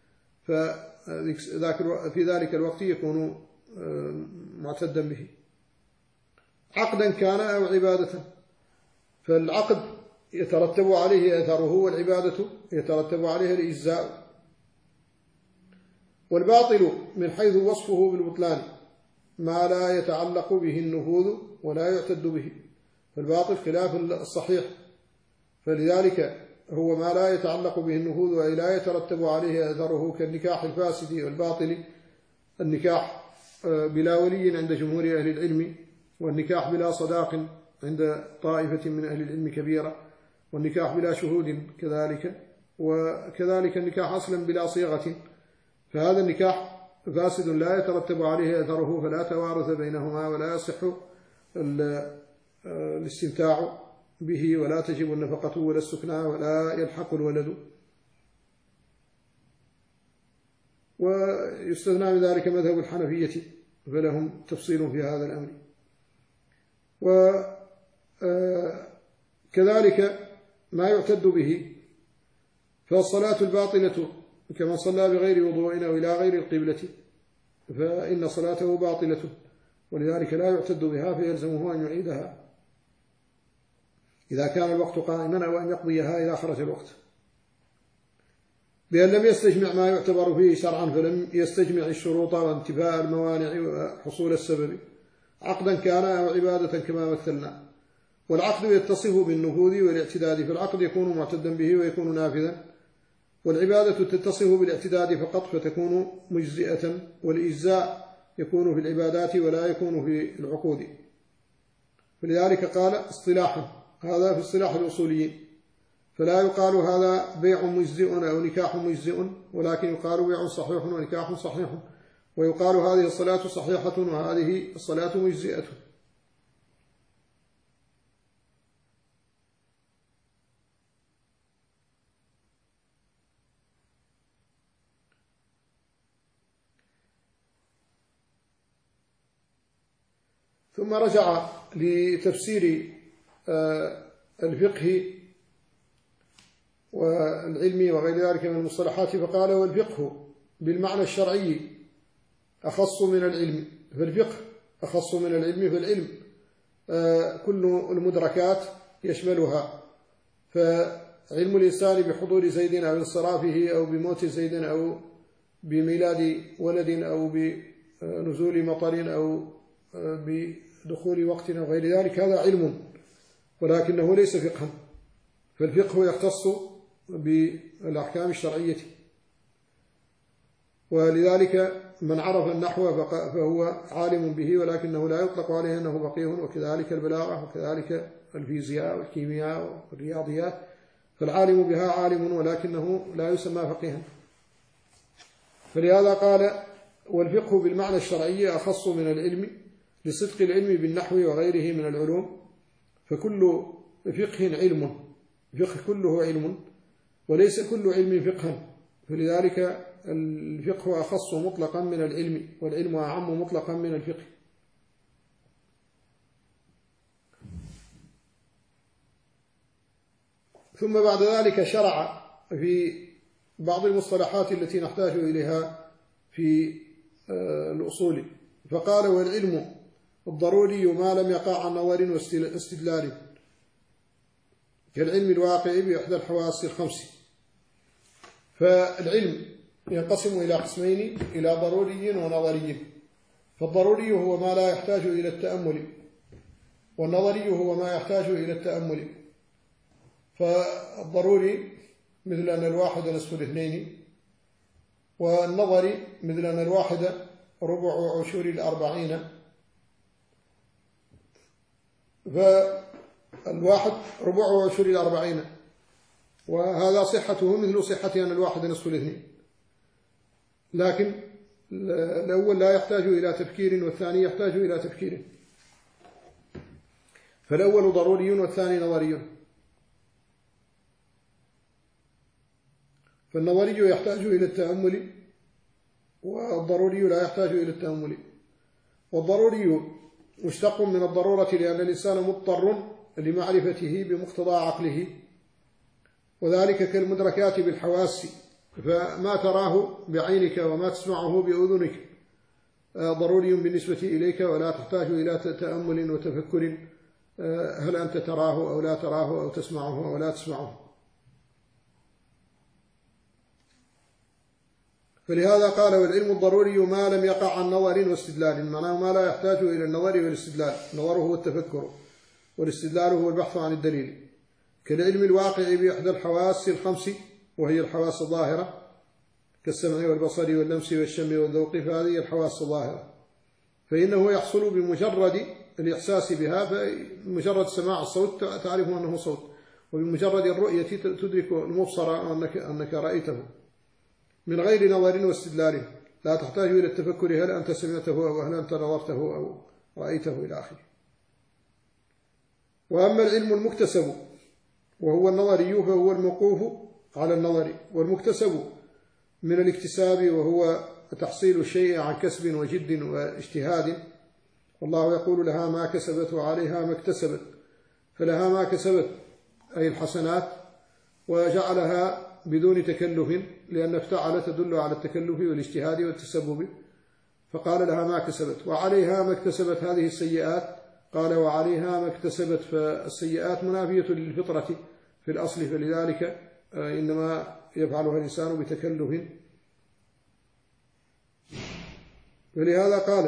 ففي ذلك الوقت يكون معتدا به عقدا كان أو عبادة. فالعقد يترتب عليه أثره والعبادة يترتب عليه الإجزاء. والباطل من حيث وصفه بالبطلان ما لا يتعلق به النفوذ ولا يعتد به، فالباطل خلاف الصحيح، فلذلك هو ما لا يتعلق به النفوذ وأي لا يترتب عليه أثره كالنكاح الفاسد والباطل، النكاح بلا ولي عند جمهور أهل العلم، والنكاح بلا صداق عند طائفة من أهل العلم كبيرة، والنكاح بلا شهود كذلك، وكذلك النكاح أصلا بلا صيغة، فهذا النكاح فاسد لا يترتب عليه أثره فلا توارث بينهما ولا يصح الاستمتاع به ولا تجب النفقة ولا السكنى ولا يلحق الولد. ويستثنى من ذلك مذهب الحنفية فلهم تفصيل في هذا الأمر. وكذلك ما يعتد به، فالصلاة الباطلة كمن صلى بغير وضوء أو إلى غير القبلة فإن صلاته باطلة، ولذلك لا يعتد بها فيلزمه أن يعيدها إذا كان الوقت قائما أو أن يقضيها إذا خرج الوقت، بأن لم يستجمع ما يعتبر فيه شرعا، فلم يستجمع الشروط وانتفاء الموانع وحصول السبب عقدا كان أو عبادة كما مثلنا. والعقد يتصف بالنفوذ والاعتداد، فالعقد يكون معتدا به ويكون نافذا، والعبادة تتصف بالاعتداد فقط فتكون مجزئة، والإجزاء يكون في العبادات ولا يكون في العقود. فلذلك قال اصطلاحا، هذا في اصطلاح الأصوليين، فلا يقال هذا بيع مجزئ أو نكاح مجزئ، ولكن يقال بيع صحيح ونكاح صحيح، ويقال هذه الصلاة صحيحة وهذه الصلاة مجزئة. ثم رجع لتفسير الفقه والعلم وغير ذلك من المصطلحات، فقال والفقه بالمعنى الشرعي أخص من العلم، فالفقه أخص من العلم، فالعلم كل المدركات يشملها، فعلم الإنسان بحضور زيد أو انصرافه أو بموت زيد أو بميلاد ولد أو بنزول مطر أو بدخول وقت أو غير ذلك هذا علم، ولكنه ليس فقها، فالفقه يختص بالأحكام الشرعية. ولذلك من عرف النحو فهو عالم به، ولكنه لا يطلق عليه أنه فقيه، وكذلك البلاغة وكذلك الفيزياء والكيمياء والرياضيات، فالعالم بها عالم ولكنه لا يسمى فقيها. فلهذا قال والفقه بالمعنى الشرعي أخص من العلم لصدق العلم بالنحو وغيره من العلوم، فكل فقه علم، فقه كله علم وليس كل علم فقها، فلذلك الفقه أخص مطلقا من العلم، والعلم أعم مطلقا من الفقه. ثم بعد ذلك شرع في بعض المصطلحات التي نحتاج إليها في الأصول، فقال والعلم الضروري ما لم يقع عن نظر واستدلال، كالعلم الواقع بإحدى الحواس الخمس. فالعلم ينقسم إلى قسمين، إلى ضروري ونظري، فالضروري هو ما لا يحتاج إلى التأمل، والنظري هو ما يحتاج إلى التأمل. فالضروري مثل أن الواحد نصف الاثنين، والنظري مثل أن الواحد ربع عشور الأربعين، فالواحد ربع عشور الأربعين، وهذا صحته مثل صحة أن الواحد نصف الاثنين، لكن الأول لا يحتاج إلى تفكير والثاني يحتاج إلى تفكير، فالأول ضروري والثاني نظري. فالنظري يحتاج إلى التأمل، والضروري لا يحتاج إلى التأمل. والضروري مشتق من الضرورة لأن الإنسان مضطر لمعرفته بمقتضى عقله، وذلك كالمدركات بالحواس، فما تراه بعينك وما تسمعه بأذنك ضروري بالنسبة إليك، ولا تحتاج إلى تأمل وتفكر هل أنت تراه أو لا تراه أو تسمعه أو لا تسمعه. فلهذا قال والعلم الضروري ما لم يقع عن نظر واستدلال، معناه ما لا يحتاج إلى النظر والاستدلال، النظر هو التفكر والاستدلال هو البحث عن الدليل، كالعلم الواقع بإحدى الحواس الخمس وهي الحواس الظاهرة كالسمع والبصر واللمس والشم والذوق، فهذه الحواس الظاهرة، فإنه يحصل بمجرد الإحساس بها، فمجرد سماع الصوت تعرف أنه صوت، وبمجرد الرؤية تدرك المبصر أنك, أنك رأيته من غير نظر واستدلال، لا تحتاج إلى التفكر هل أنت سمعته أو هل أنت نظرته أو رأيته إلى آخره. وأما العلم المكتسب وهو النظري فهو الموقوف على النظر، والمكتسب من الاكتساب وهو تحصيل الشيء عن كسب وجد واجتهاد، والله يقول لها ما كسبت وعليها ما اكتسبت، فلها ما كسبت أي الحسنات وجعلها بدون تكلف، لأن افتعل تدل على التكلف والاجتهاد والتسبب، فقال لها ما كسبت. وعليها ما اكتسبت هذه السيئات، قال وعليها ما اكتسبت، فالسيئات منافية للفطرة في الأصل، فلذلك إنما يفعلها الإنسان بتكلف. ولهذا قال: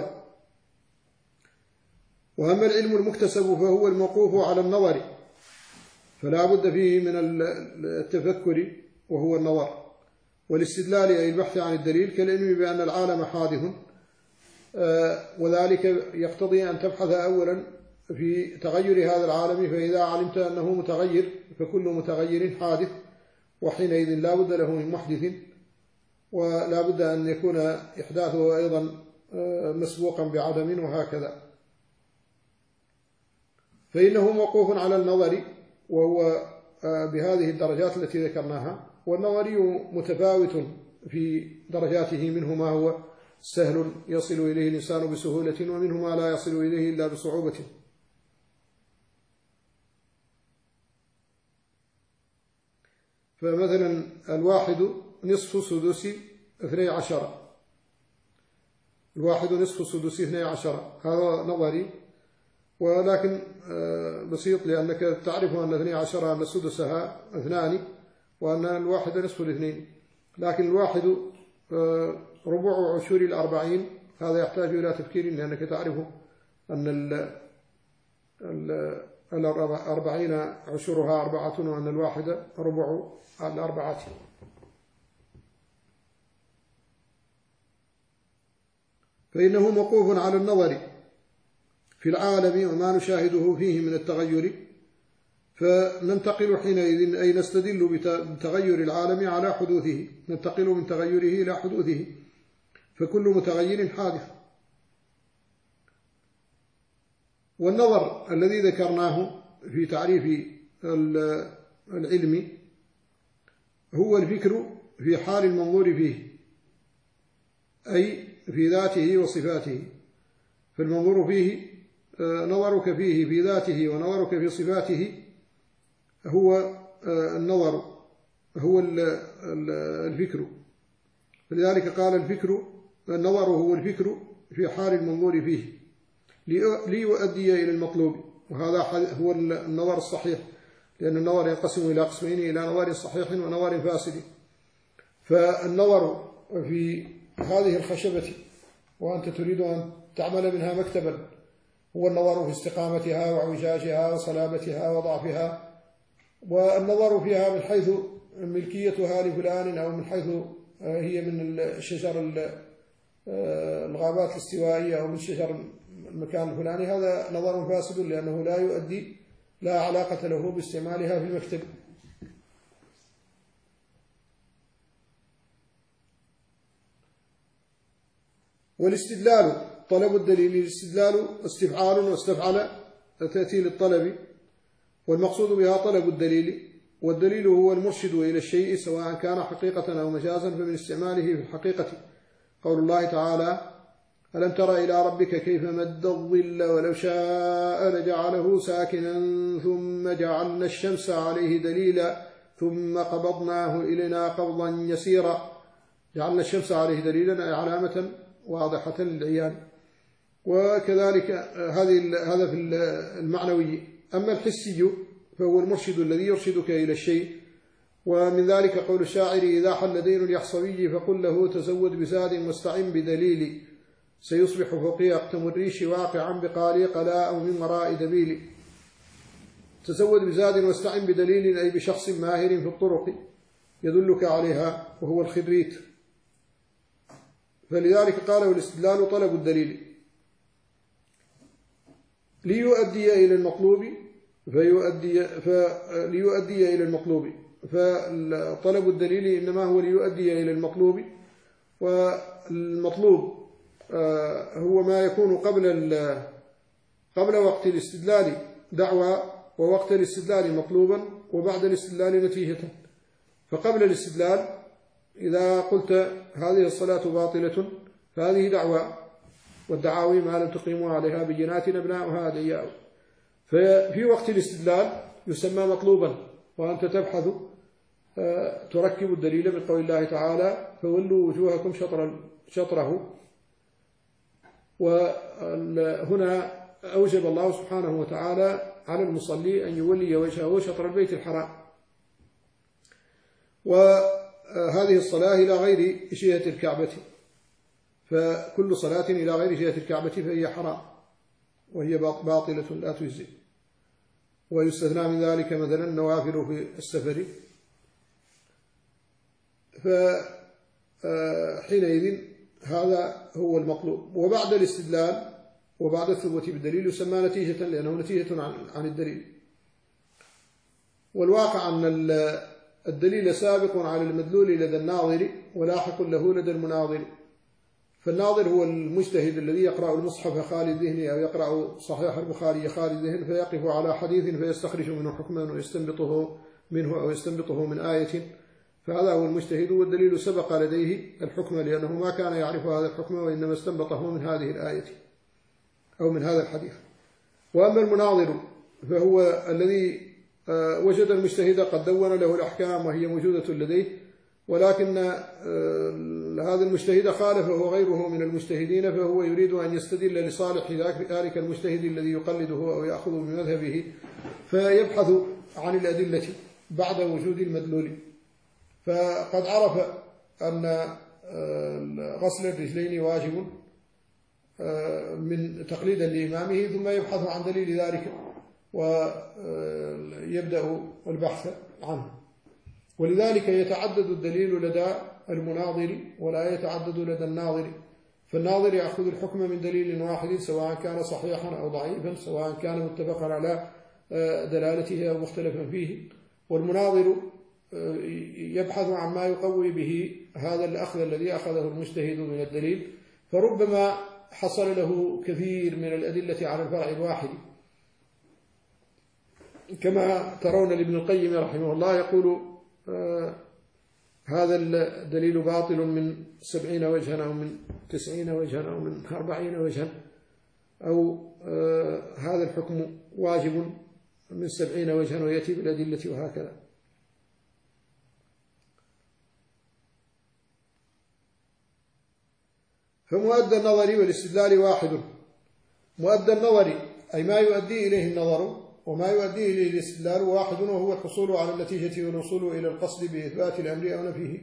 وأما العلم المكتسب فهو الموقوف على النظر، فلا بد فيه من التفكر وهو النظر، والاستدلال أي البحث عن الدليل، كالعلم بأن العالم حادث، وذلك يقتضي أن تبحث أولا في تغير هذا العالم، فإذا علمت أنه متغير فكل متغير حادث، وحينئذ لا بد له من محدث، ولا بد أن يكون إحداثه أيضا مسبوقا بعدم، وهكذا. فإنه موقوف على النظر، وهو بهذه الدرجات التي ذكرناها، والنظري متفاوت في درجاته، منه ما هو سهل يصل إليه الإنسان بسهولة، ومنه ما لا يصل إليه إلا بصعوبة. فمثلا الواحد نصف سدس اثني عشر، الواحد نصف سدس اثني عشر، هذا نظري، ولكن بسيط، لأنك تعرف أن اثني عشر أن سدسها اثنان، وأن الواحد نصف الاثنين. لكن الواحد ربع عشور الأربعين، هذا يحتاج إلى تفكير، لأنك تعرف أن الأربعين عشرها أربعة، وأن الواحد ربع الأربعة. فإنه موقوف على النظر في العالم وما نشاهده فيه من التغير، فننتقل حينئذ أي نستدل بتغير العالم على حدوثه، ننتقل من تغيره إلى حدوثه، فكل متغير حادث. والنظر الذي ذكرناه في تعريف العلم هو الفكر في حال المنظور فيه، أي في ذاته وصفاته. فالمنظور فيه نظرك فيه في ذاته ونظرك في صفاته هو النظر، هو الفكر. فلذلك قال الفكر، النظر هو الفكر في حال المنظور فيه ليؤدي إلى المطلوب، وهذا هو النظر الصحيح، لأن النظر ينقسم إلى قسمين: إلى نظر صحيح ونظر فاسد. فالنظر في هذه الخشبة وأنت تريد أن تعمل منها مكتبا هو النظر في استقامتها وعوجاجها وصلابتها وضعفها، والنظر فيها من حيث ملكيتها لفلان، أو من حيث هي من الشجر الغابات الاستوائية، أو من شجر المكان الفلاني، هذا نظر فاسد، لأنه لا يؤدي، لا علاقة له باستعمالها في المكتب. والاستدلال طلب الدليل، الاستدلال استفعال واستفعل تأتي للطلب، والمقصود بها طلب الدليل، والدليل هو المرشد إلى الشيء سواء كان حقيقة أو مجازا، فمن استعماله في الحقيقة قول الله تعالى: ألم تر إلى ربك كيف مد الظل ولو شاء لجعله ساكنا ثم جعلنا الشمس عليه دليلا ثم قبضناه إلينا قبضا يسيرا. جعلنا الشمس عليه دليلا أي علامة واضحة للعيان. وكذلك هذه هذا في المعنوي. أما الحسي فهو المرشد الذي يرشدك إلى الشيء، ومن ذلك قول الشاعر: إذا حل دين اليحصوي فقل له تزود بزاد واستعن بدليل، سيصبح فوقي أقتم الريش واقعا بقالي قلاء من وراء دبيل. تزود بزاد واستعن بدليل أي بشخص ماهر في الطرق يدلك عليها، وهو الخبريت. فلذلك قال: والاستدلال طلب الدليل ليؤدي إلى المطلوب، فيؤدي فليؤدي إلى المطلوب، فطلب الدليل إنما هو ليؤدي إلى المطلوب. والمطلوب هو ما يكون قبل قبل وقت الاستدلال دعوى، ووقت الاستدلال مطلوبا، وبعد الاستدلال نتيجة. فقبل الاستدلال إذا قلت هذه الصلاة باطلة فهذه دعوى، والدعاوي ما لم تقيموا عليها بينات أبناؤها أدعياء. ففي وقت الاستدلال يسمى مطلوبا، وأنت تبحث تركب الدليل بقول الله تعالى فولوا وجوهكم شطر شطره. وهنا أوجب الله سبحانه وتعالى على المصلي أن يولي وجهه شطر البيت الحرام، وهذه الصلاة إلى غير جهة الكعبة، فكل صلاة إلى غير جهة الكعبة فهي حرام وهي باطلة لا تجزي. ويستثنى من ذلك مثلا النوافل في السفر، فحينئذ هذا هو المطلوب. وبعد الاستدلال وبعد الثبوت بالدليل يسمى نتيجة، لأنه نتيجة عن الدليل. والواقع أن الدليل سابق على المدلول لدى الناظر ولاحق له لدى المناظر. فالناظر هو المجتهد الذي يقرأ المصحف خالي الذهن أو يقرأ صحيح البخاري خالي الذهن فيقف على حديث فيستخرج منه حكما ويستنبطه منه أو يستنبطه من آية، فهذا هو المجتهد. والدليل سبق لديه الحكم لأنه ما كان يعرف هذا الحكم وإنما استنبطه من هذه الآية أو من هذا الحديث. وأما المناظر فهو الذي وجد المجتهد قد دون له الأحكام وهي موجودة لديه، ولكن هذا المجتهد خالفه غيره من المجتهدين، فهو يريد أن يستدل لصالح ذلك المجتهد الذي يقلده أو يأخذ بمذهبه، فيبحث عن الأدلة بعد وجود المدلول. فقد عرف أن غسل الرجلين واجب من تقليدا لإمامه، ثم يبحث عن دليل ذلك ويبدأ البحث عنه. ولذلك يتعدد الدليل لدى المناظر ولا يتعدد لدى الناظر. فالناظر يأخذ الحكم من دليل واحد سواء كان صحيحا أو ضعيفا، سواء كان متفقا على دلالته أو مختلفا فيه. والمناظر يبحث عن ما يقوي به هذا الأخذ الذي أخذه المجتهد من الدليل، فربما حصل له كثير من الأدلة على الفرع الواحد، كما ترون لابن القيم رحمه الله يقول آه هذا الدليل باطل من سبعين وجها أو من تسعين وجها أو من أربعين وجها، أو آه هذا الحكم واجب من سبعين وجها ويأتي بالأدلة وهكذا. فمؤدى النظر والاستدلال واحد. مؤدى النظر أي ما يؤدي إليه النظر وما يؤدي إليه الاستدلال واحد، وهو الحصول على النتيجة والوصول إلى القصد بإثبات الأمر أو نفيه.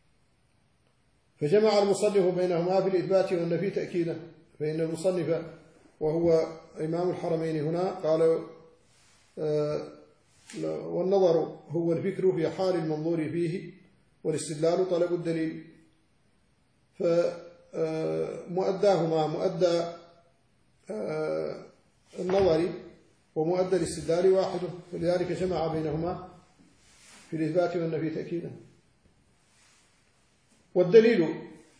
فجمع المصنف بينهما في الإثبات والنفي تأكيدا، فإن المصنف وهو إمام الحرمين هنا قال آه والنظر هو الفكر في حال المنظور فيه، والاستدلال طلب الدليل. فمؤداهما مؤدى آه النظر ومؤدى الاستدلال واحد، فلذلك جمع بينهما في الإثبات والنفي تأكيدا. والدليل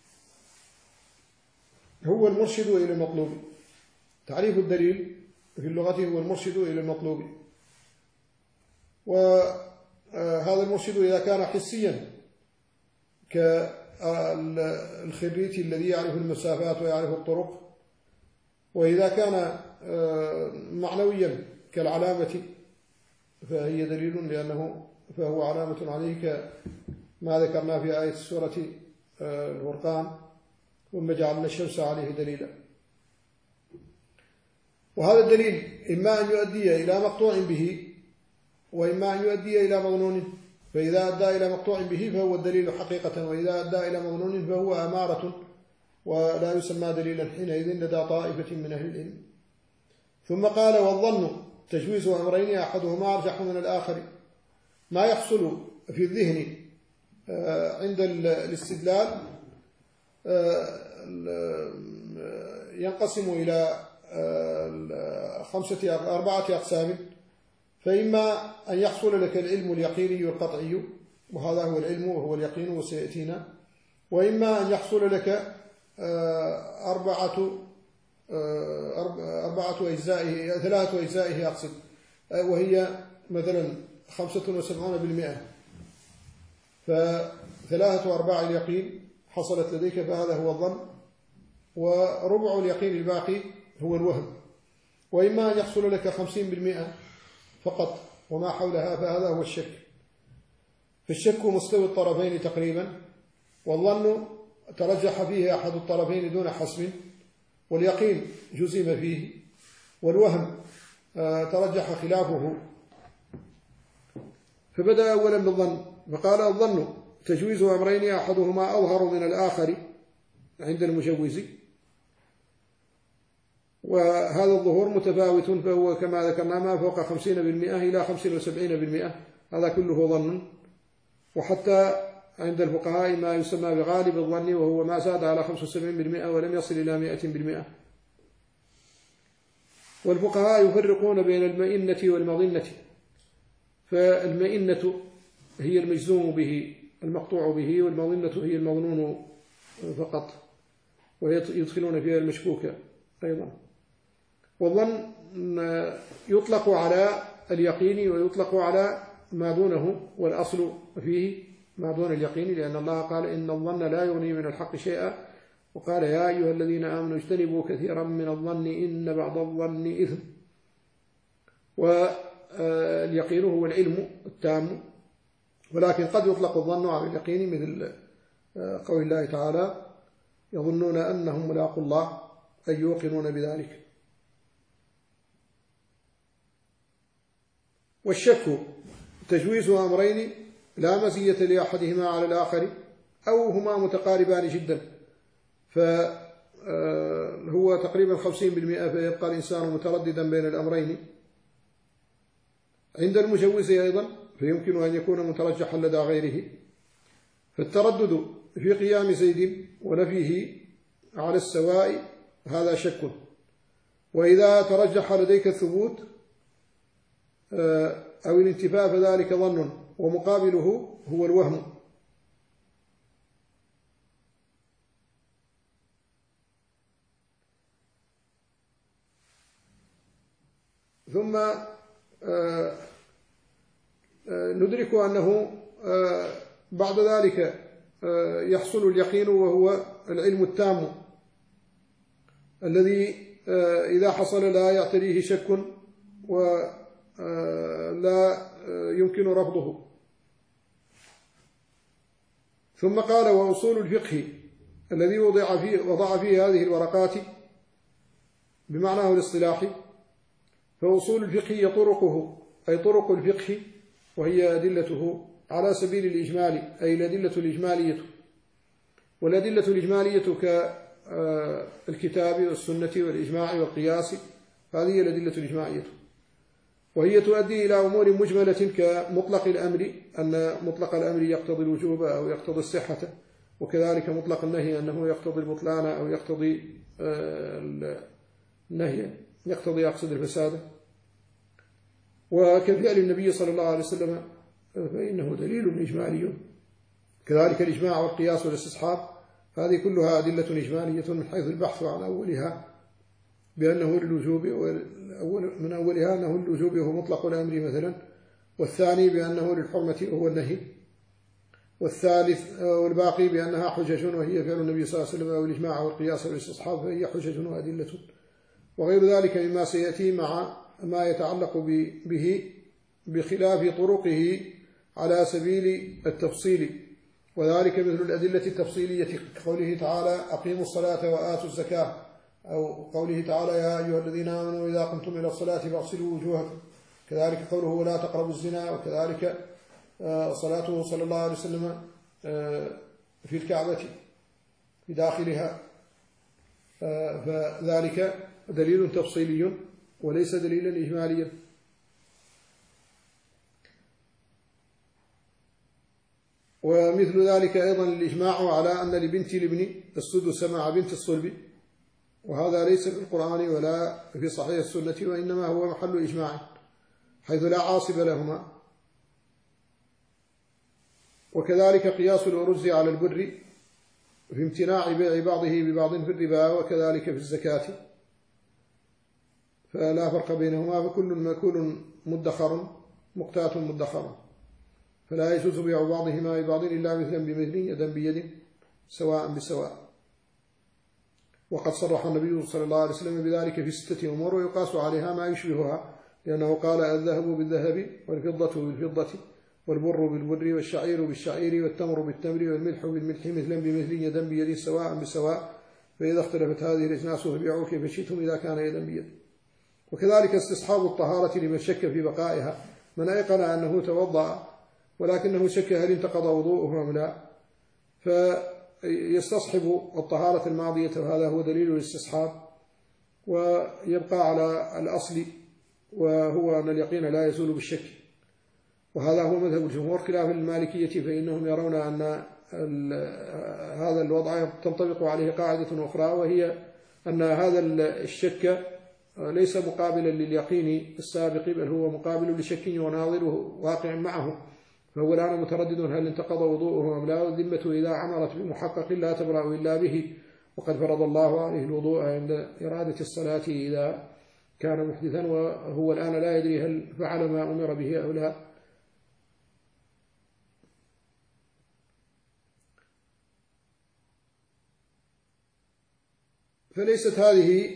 هو المرشد إلى المطلوب. تعريف الدليل في اللغة هو المرشد إلى المطلوب. وهذا المرشد إذا كان حسيا كالخريت الذي يعرف المسافات ويعرف الطرق، وإذا كان معنويا كالعلامة فهي دليل، لأنه فهو علامة عليه كما ذكرنا في آية سورة الفرقان ثم جعلنا الشمس عليه دليلا. وهذا الدليل إما أن يؤدي إلى مقطوع به وإما أن يؤدي إلى مظنون، فإذا أدى إلى مقطوع به فهو الدليل حقيقة، وإذا أدى إلى مظنون فهو أمارة ولا يسمى دليلا حينئذ لدى طائفة من أهل العلم. ثم قال والظن تجويز أمرين أحدهما أرجح من الآخر. ما يحصل في الذهن عند الاستدلال ينقسم إلى خمسة أربعة أقسام. فإما أن يحصل لك العلم اليقيني القطعي، وهذا هو العلم وهو اليقين وسيأتينا. وإما أن يحصل لك أربعة أربعة أجزائه ثلاثة أجزائه أقصد، وهي مثلا خمسة وسبعون بالمئة، فثلاثة أرباع اليقين حصلت لديك فهذا هو الظن، وربع اليقين الباقي هو الوهم. وإما أن يحصل لك خمسين بالمئة فقط وما حولها فهذا هو الشك. فالشك مستوي الطرفين تقريبا، والظن ترجح فيه أحد الطرفين دون حسم، واليقين جزم فيه، والوهم ترجح خلافه. فبدأ أولا بالظن، فقال الظن تجويز أمرين أحدهما أظهر من الآخر عند المجوز، وهذا الظهور متفاوت، فهو كما ذكرنا ما فوق خمسين بالمئة إلى خمسين وسبعين بالمئة، هذا كله ظن. وحتى عند الفقهاء ما يسمى بغالب الظن، وهو ما زاد على خمسة وسبعين بالمئة ولم يصل إلى مئة بالمئة. والفقهاء يفرقون بين المئنة والمظنة، فالمئنة هي المجزوم به المقطوع به، والمظنة هي المظنون فقط، ويدخلون فيها المشكوك أيضا. والظن يطلق على اليقين ويطلق على ما دونه، والأصل فيه ما دون اليقين، لأن الله قال إن الظن لا يغني من الحق شيئا، وقال يا أيها الذين آمنوا اجتنبوا كثيرا من الظن إن بعض الظن إثم. واليقين هو العلم التام، ولكن قد يطلق الظن على اليقين، مثل قول الله تعالى يظنون أنهم ملاقوا الله، أي يوقنون بذلك. والشك تجويز أمرين لا مزية لأحدهما على الآخر، أو هما متقاربان جدا، فهو تقريبا خمسين بالمئة، فيبقى الإنسان مترددا بين الأمرين. عند المجوز أيضا فيمكن أن يكون مترجحا لدى غيره، فالتردد في قيام زيد ونفيه على السواء هذا شك. وإذا ترجح لديك الثبوت أو الانتفاء فذلك ظن، ومقابله هو الوهم. ثم ندرك أنه بعد ذلك يحصل اليقين، وهو العلم التام الذي إذا حصل لا يعتريه شك ولا يمكن رفضه. ثم قال وأصول الفقه الذي وضع فيه, وضع فيه هذه الورقات بمعناه الاصطلاحي، فأصول الفقه طرقه أي طرق الفقه، وهي أدلته على سبيل الإجمال، أي الأدلة الإجمالية. والأدلة الإجمالية كالكتاب والسنة والإجماع والقياس، هذه الأدلة الإجمالية، وهي تؤدي إلى أمور مجملة كمطلق الأمر، أن مطلق الأمر يقتضي الوجوب أو يقتضي الصحة، وكذلك مطلق النهي أنه يقتضي البطلان أو يقتضي النهي يقتضي أقصد الفساد. وكفعل النبي صلى الله عليه وسلم فإنه دليل إجمالي، كذلك الإجماع والقياس والاستصحاب، هذه كلها أدلة إجمالية من حيث البحث عن أولها بأنه للوجوب، من أولها أنه للوجوب هو مطلق الأمر مثلا، والثاني بأنه للحرمة وهو النهي، والثالث والباقي بأنها حجج وهي فعل النبي صلى الله عليه وسلم، أو الإجماع والقياس والاستصحاب فهي حجج وأدلة، وغير ذلك مما سيأتي مع ما يتعلق به بخلاف طرقه على سبيل التفصيل، وذلك مثل الأدلة التفصيلية كقوله تعالى أقيموا الصلاة وآتوا الزكاة، أو قوله تعالى يا أيها الذين آمنوا إذا قمتم إلى الصلاة فاغسلوا وجوهكم، كذلك قوله ولا تقربوا الزنا، وكذلك صلاته صلى الله عليه وسلم في الكعبة في داخلها، فذلك دليل تفصيلي وليس دليلا إجماليا. ومثل ذلك أيضا الإجماع على أن لبنت الابن السدس مع بنت الصلب، وهذا ليس في القرآن ولا في صحيح السنة، وإنما هو محل إجماع حيث لا عاصب لهما. وكذلك قياس الأرز على البر في امتناع بيع بعضه ببعض في الربا، وكذلك في الزكاة، فلا فرق بينهما، فكل مأكول مدخر مقتات مدخر، فلا يجوز بيع بعضهما ببعض إلا مثلا بمثل يدا بيد سواء بسواء. وقد صرح النبي صلى الله عليه وسلم بذلك في ستة أمور، ويقاس عليها ما يشبهها، لأنه قال الذهب بالذهب والفضة بالفضة والبر بالبر والشعير بالشعير والتمر بالتمر والملح بالملح مثلا بمثل يدا بيد سواء بسواء، فإذا اختلفت هذه الأجناس فبيعوا كيف شئتم إذا كان يدا بيد. وكذلك استصحاب الطهارة لمن شك في بقائها، من أيقن أنه توضأ ولكنه شك هل انتقض وضوءه أم لا، فيستصحب الطهارة الماضية، وهذا هو دليل الاستصحاب، ويبقى على الأصل وهو أن اليقين لا يزول بالشك. وهذا هو مذهب الجمهور خلاف المالكية، فإنهم يرون أن هذا الوضع تنطبق عليه قاعدة أخرى، وهي أن هذا الشك ليس مقابلا لليقين السابق، بل هو مقابل لشك وناظره واقع معه، فهو الآن متردد هل انتقض وضوءه أم لا، والذمة إذا عمرت بمحقق لا تبرأ إلا به، وقد فرض الله عليه الوضوء عند إرادة الصلاة إذا كان محدثا، وهو الآن لا يدري هل فعل ما أمر به أو لا. فليست هذه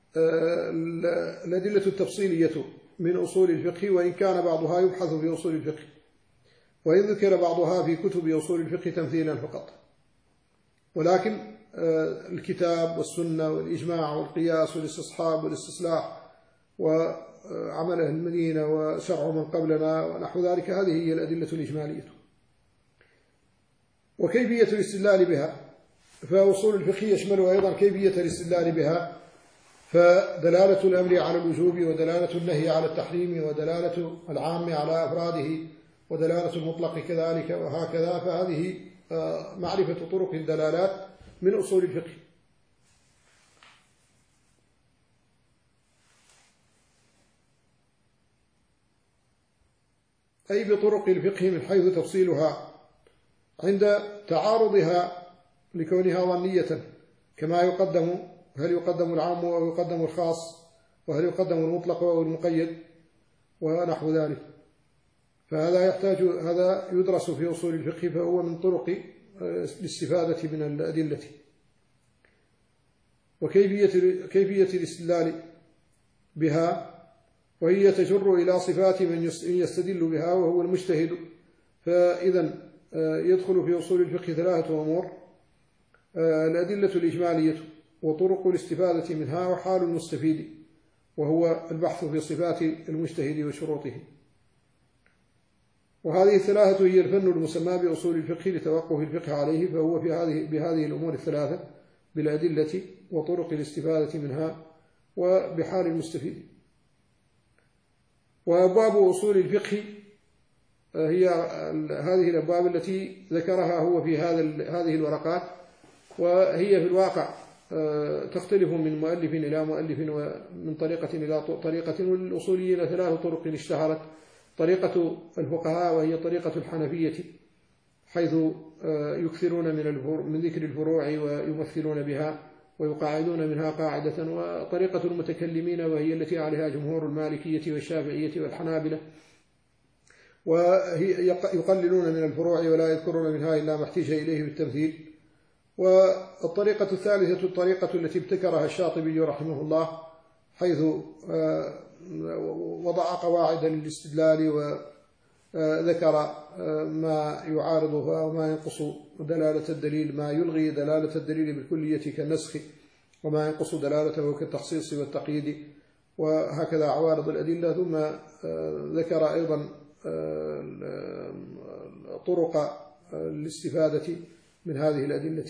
الأدلة التفصيلية من أصول الفقه، وإن كان بعضها يبحث في أصول الفقه، وإن ذكر بعضها في كتب أصول الفقه تمثيلا فقط، ولكن الكتاب والسنة والإجماع والقياس والاستصحاب والاستصلاح وعمل أهل المدينة وشرع من قبلنا ونحو ذلك، هذه هي الأدلة الإجمالية. وكيفية الاستدلال بها، فأصول الفقه يشمل أيضا كيفية الاستدلال بها، فدلالة الأمر على الوجوب، ودلالة النهي على التحريم، ودلالة العام على أفراده، ودلالة المطلق كذلك، وهكذا. فهذه معرفة طرق الدلالات من أصول الفقه. أي بطرق الفقه من حيث تفصيلها عند تعارضها لكونها ظنية، كما يقدم هل يقدم العام أو يقدم الخاص، وهل يقدم المطلق أو المقيد، ونحو ذلك. فهذا يحتاج هذا يدرس في أصول الفقه، فهو من طرق الاستفادة من الأدلة. وكيفية كيفية الاستدلال بها، وهي تجر إلى صفات من يستدل بها وهو المجتهد. فإذا يدخل في أصول الفقه ثلاثة أمور: الأدلة الإجمالية، وطرق الاستفادة منها، وحال المستفيد، وهو البحث في صفات المجتهد وشروطه. وهذه الثلاثة هي الفن المسمى بأصول الفقه لتوقف الفقه عليه، فهو في هذه بهذه الأمور الثلاثة: بالأدلة، وطرق الاستفادة منها، وبحال المستفيد. وأبواب أصول الفقه هي هذه الأبواب التي ذكرها هو في هذا هذه الورقات، وهي في الواقع تختلف من مؤلف إلى مؤلف ومن طريقة إلى طريقة. والأصوليين ثلاث طرق اشتهرت: طريقة الفقهاء وهي طريقة الحنفية، حيث يكثرون من من ذكر الفروع ويمثلون بها ويقاعدون منها قاعدة، وطريقة المتكلمين وهي التي عليها جمهور المالكية والشافعية والحنابلة، ويقللون من الفروع ولا يذكرون منها إلا ما احتاج إليه بالتمثيل. والطريقة الثالثة الطريقة التي ابتكرها الشاطبي رحمه الله، حيث وضع قواعد للاستدلال وذكر ما يعارضها وما ينقص دلالة الدليل، ما يلغي دلالة الدليل بالكلية كالنسخ، وما ينقص دلالته كالتخصيص والتقييد، وهكذا عوارض الأدلة. ثم ذكر أيضا طرق الاستفادة من هذه الأدلة.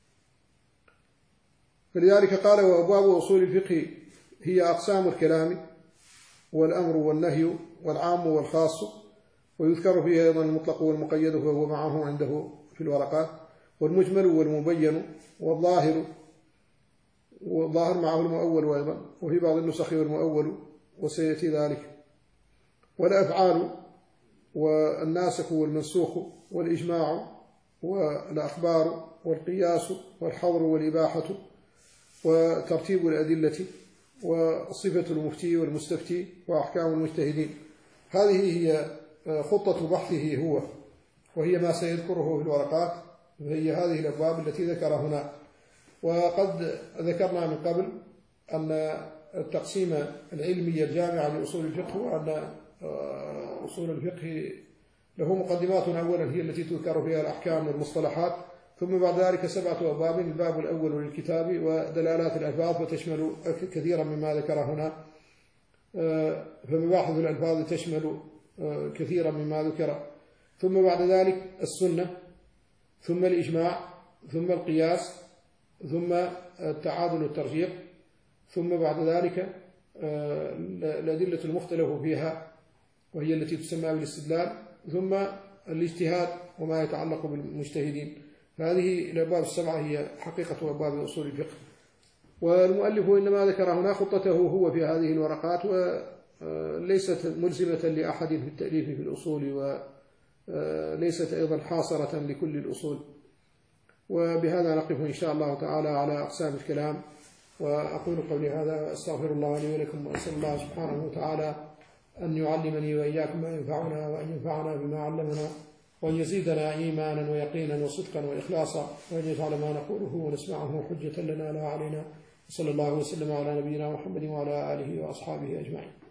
فلذلك قال: وأبواب أصول الفقه هي أقسام الكلام والأمر والنهي والعام والخاص، ويذكر فيه أيضا المطلق والمقيد، فهو معه عنده في الورقات، والمجمل والمبين والظاهر، والظاهر معه المؤول أيضا، وفي بعض النسخ والمؤول وسيأتي ذلك، والأفعال والناسخ والمنسوخ والإجماع والأخبار والقياس والحظر والإباحة وترتيب الأدلة وصفة المفتي والمستفتي وأحكام المجتهدين. هذه هي خطة بحثه هو، وهي ما سيذكره في الورقات، وهي هذه الأبواب التي ذكر هنا. وقد ذكرنا من قبل أن التقسيم العلمي الجامع لأصول الفقه، وأن أصول الفقه له مقدمات أولا هي التي تذكر فيها الأحكام والمصطلحات، ثم بعد ذلك سبعة أبواب. الباب الأول للكتاب ودلالات الألفاظ، فتشمل كثيرا مما ذكر هنا، فمباحث الألفاظ تشمل كثيرا مما ذكر. ثم بعد ذلك السنة، ثم الإجماع، ثم القياس، ثم التعادل والترجيح، ثم بعد ذلك الأدلة المختلف فيها وهي التي تسمى بالاستدلال، ثم الاجتهاد وما يتعلق بالمجتهدين. فهذه الأبواب السبعة هي حقيقة أبواب أصول الفقه. والمؤلف إنما ذكر هنا خطته هو في هذه الورقات، وليست ملزمة لأحد في التأليف في الأصول، وليست أيضا حاصرة لكل الأصول. وبهذا نقف إن شاء الله تعالى على أقسام الكلام. وأقول قولي هذا وأستغفر الله لي ولكم، وأسأل الله سبحانه وتعالى أن يعلمني وإياكم ما ينفعنا، وأن ينفعنا بما علمنا، وأن يزيدنا إيمانا ويقينا وصدقا وإخلاصا، وأن يجعل ما نقوله ونسمعه حجة لنا لا علينا. صلى الله وسلم على نبينا محمد وعلى آله وأصحابه أجمعين.